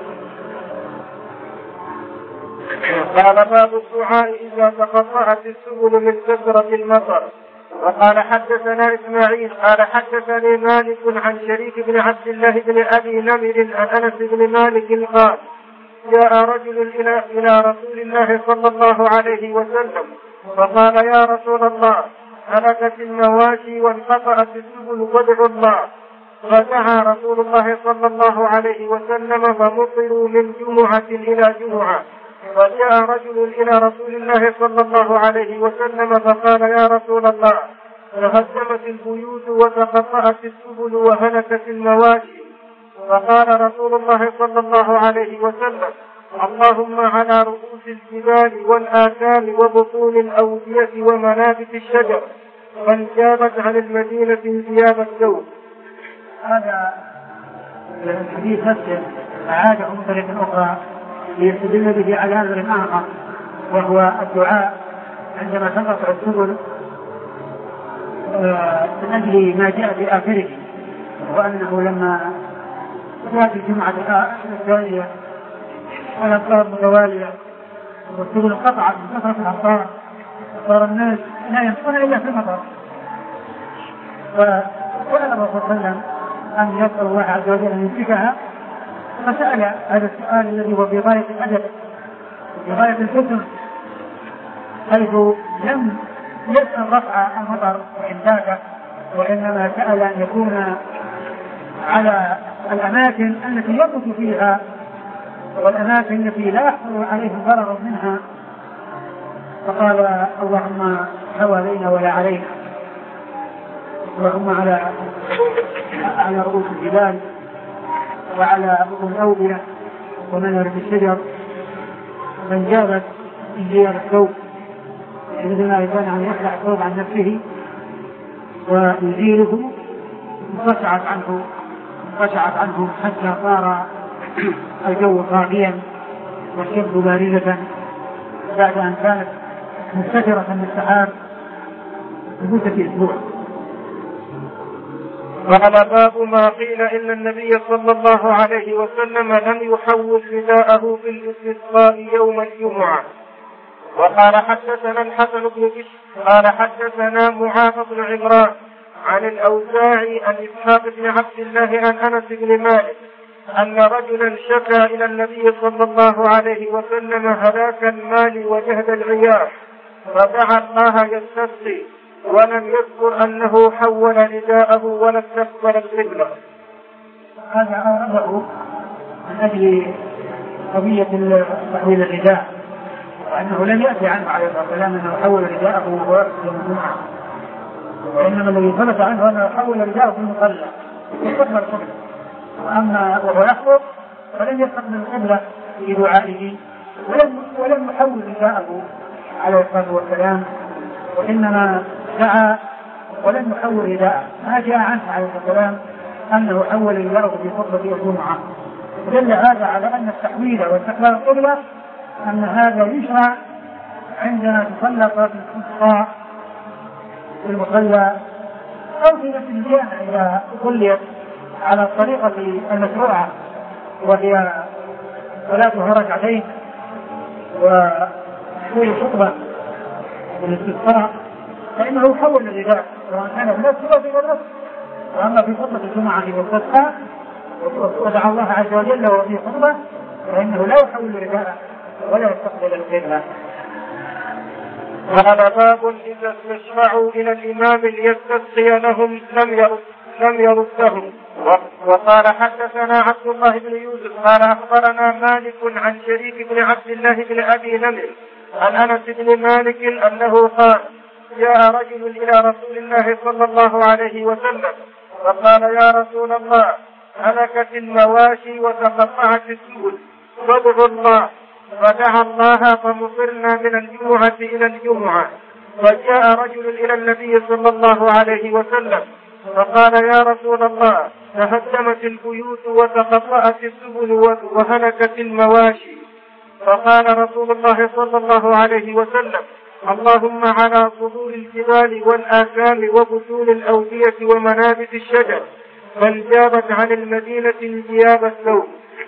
قال باب الدعاء إذا تقطعت السبل من كثرة المطر. وقال حدثنا إسماعيل قال حدثني مالك عن شريك بن عبد الله بن أبي نمر عن أنس بن مالك قال جاء رجل إلى إلى رسول الله صلى الله عليه وسلم فقال يا رسول الله هلكت المواشي وانقطعت السبل فادعوا الله. فدعا رسول الله صلى الله عليه وسلم فمطروا من جمعة إلى جمعة. فجاء رجل إلى رسول الله صلى الله عليه وسلم فقال يا رسول الله تهدمت البيوت وتقطعت السبل وهلكت المواشي. فقال رسول الله صلى الله عليه وسلم اللهم على رؤوس الجبال والآكام وبطون الأودية ومنابت الشجر من جابت عن المدينة ثياب الثوب. هذا الحديث نفسه أعاده من طريقة أخرى ليستدل به على أمر آخر وهو الدعاء عندما تنقطع السبل من أجل ما جاء في آخره، وأنه لما جاءت الجمعة الثانية والأمطار متوالية والسبل انقطعت من كثرة الأمطار صار الناس لا ينفقون إلا في المطر. فسأل الرسول صلى الله عليه وسلم أن يسأل الله عز وجل أن يمسكها، فسأل هذا السؤال الذي هو في غاية الأدب وفي غاية الحسن، حيث لم يسأل رفع المطر وإمداده، وإنما سأل أن يكون على الأماكن التي يموت فيها والأماكن التي لا يحصل عليه ضرر منها. فقال اللهم حوالينا ولا علينا، اللهم على على رؤوس الجبال وعلى بطون الأودية ومنابت الشجر من جابت من جيار الثوب، مثل ما كان أن يخلع الثوب عن نفسه ويزيله انقشعت عنه انقشعت عنه حتى صار الجو صافيا والشمس باردة بعد أن كانت مستترة بالسحاب لمدة أسبوع. وعلى باب ما قيل إن النبي صلى الله عليه وسلم لم يحول رداءه في الاستسقاء يوم الجمعة. وقال حدثنا الحسن بن بشر قال حدثنا معاذ بن عمران عن الأوزاعي عن إسحاق بن عبد الله عن أنس بن مالك أن رجلا شكا إلى النبي صلى الله عليه وسلم هلاك المال وجهد العياش، فدعا الله يستسقي ولم يذكر أنه حول رداءه ولا استقبل القبلة. هذا أورده من أجل قضية تحويل الرداء، وأنه لم يأتي عنه عليه الصلاة والسلام أنه حول رداءه وهو يوم الجمعة، وإنما الذي ثبت عنه أنه حول رداءه في المصلى واستقبل القبلة، وأما وهو يخطب فلم يستقبل القبلة في دعائه ولم ولم يحول رداءه عليه الصلاة والسلام، وإنما دعا ولم يحول رداءه. ما جاء عنه عليه الصلاة والسلام أنه حول رداءه في خطبة الجمعة. دل هذا على أن التحويل واستقبال القبلة أن هذا يشرع عندما تصلى صلاة الاستسقاء في المصلى أو في نفس الجامع إذا صليت على الطريقة المشروعة وهي صلاتها ركعتين وطول خطبة الاستسقاء فإنه يحول الرداء سواء كان في نفسه أو في غير نفسه. وأما في خطبة الجمعة والفتحة ودعا الله عز وجل وفي خطبة فإنه لا يحول رداءه ولا يستقبل القبلة. وهذا باب إذا استشفعوا إلى الإمام ليستسقي لهم لم يرد لم يردهم. وقال حدثنا عبد الله بن يوسف قال أخبرنا مالك عن شريك بن عبد الله بن أبي نمر عن أنس بن مالك أنه قال جاء رجل إلى رسول الله صلى الله عليه وسلم فقال يا رسول الله هلكت المواشي وتقطعت السبل فادعوا الله. فدعا الله فمطرنا من الجمعة إلى الجمعة. وجاء رجل إلى النبي صلى الله عليه وسلم فقال يا رسول الله تهدمت البيوت وتقطعت السبل وهلكت المواشي. فقال رسول الله صلى الله عليه وسلم اللهم على صدور الجبال والآكام وبطون الأودية ومنابت الشجر فانجابت عن المدينة انجياب الثوب.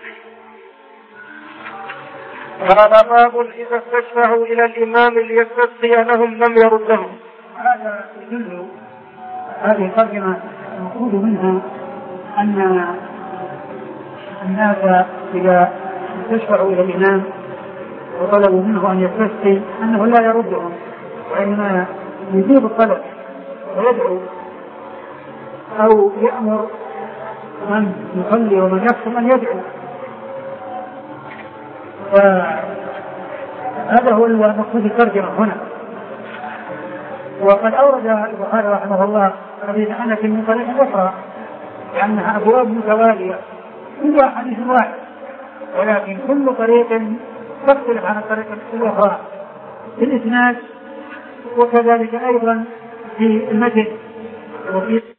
هذا باب إذا استشفعوا إلى الإمام ليستسقي لهم لم يردهم. هذا يدل هذه الترجمة المقصود منها أن الناس إذا استشفعوا إلى الإمام وطلبوا منه أن يستسقي أنه لا يردهم وإنما يجيب الطلب ويدعو أو يأمر من يصلي ومن يكتم أن يدعو. فهذا هو المقصود الترجمة هنا. وقد أورد البخاري رحمه الله حديث أنس من طريق أخرى لأنها أبواب متوالية كلها حديث واحد ولكن كل طريق تختلف عن الطريق الأخرى في الإسناد وكذلك أيضا في المتن وفي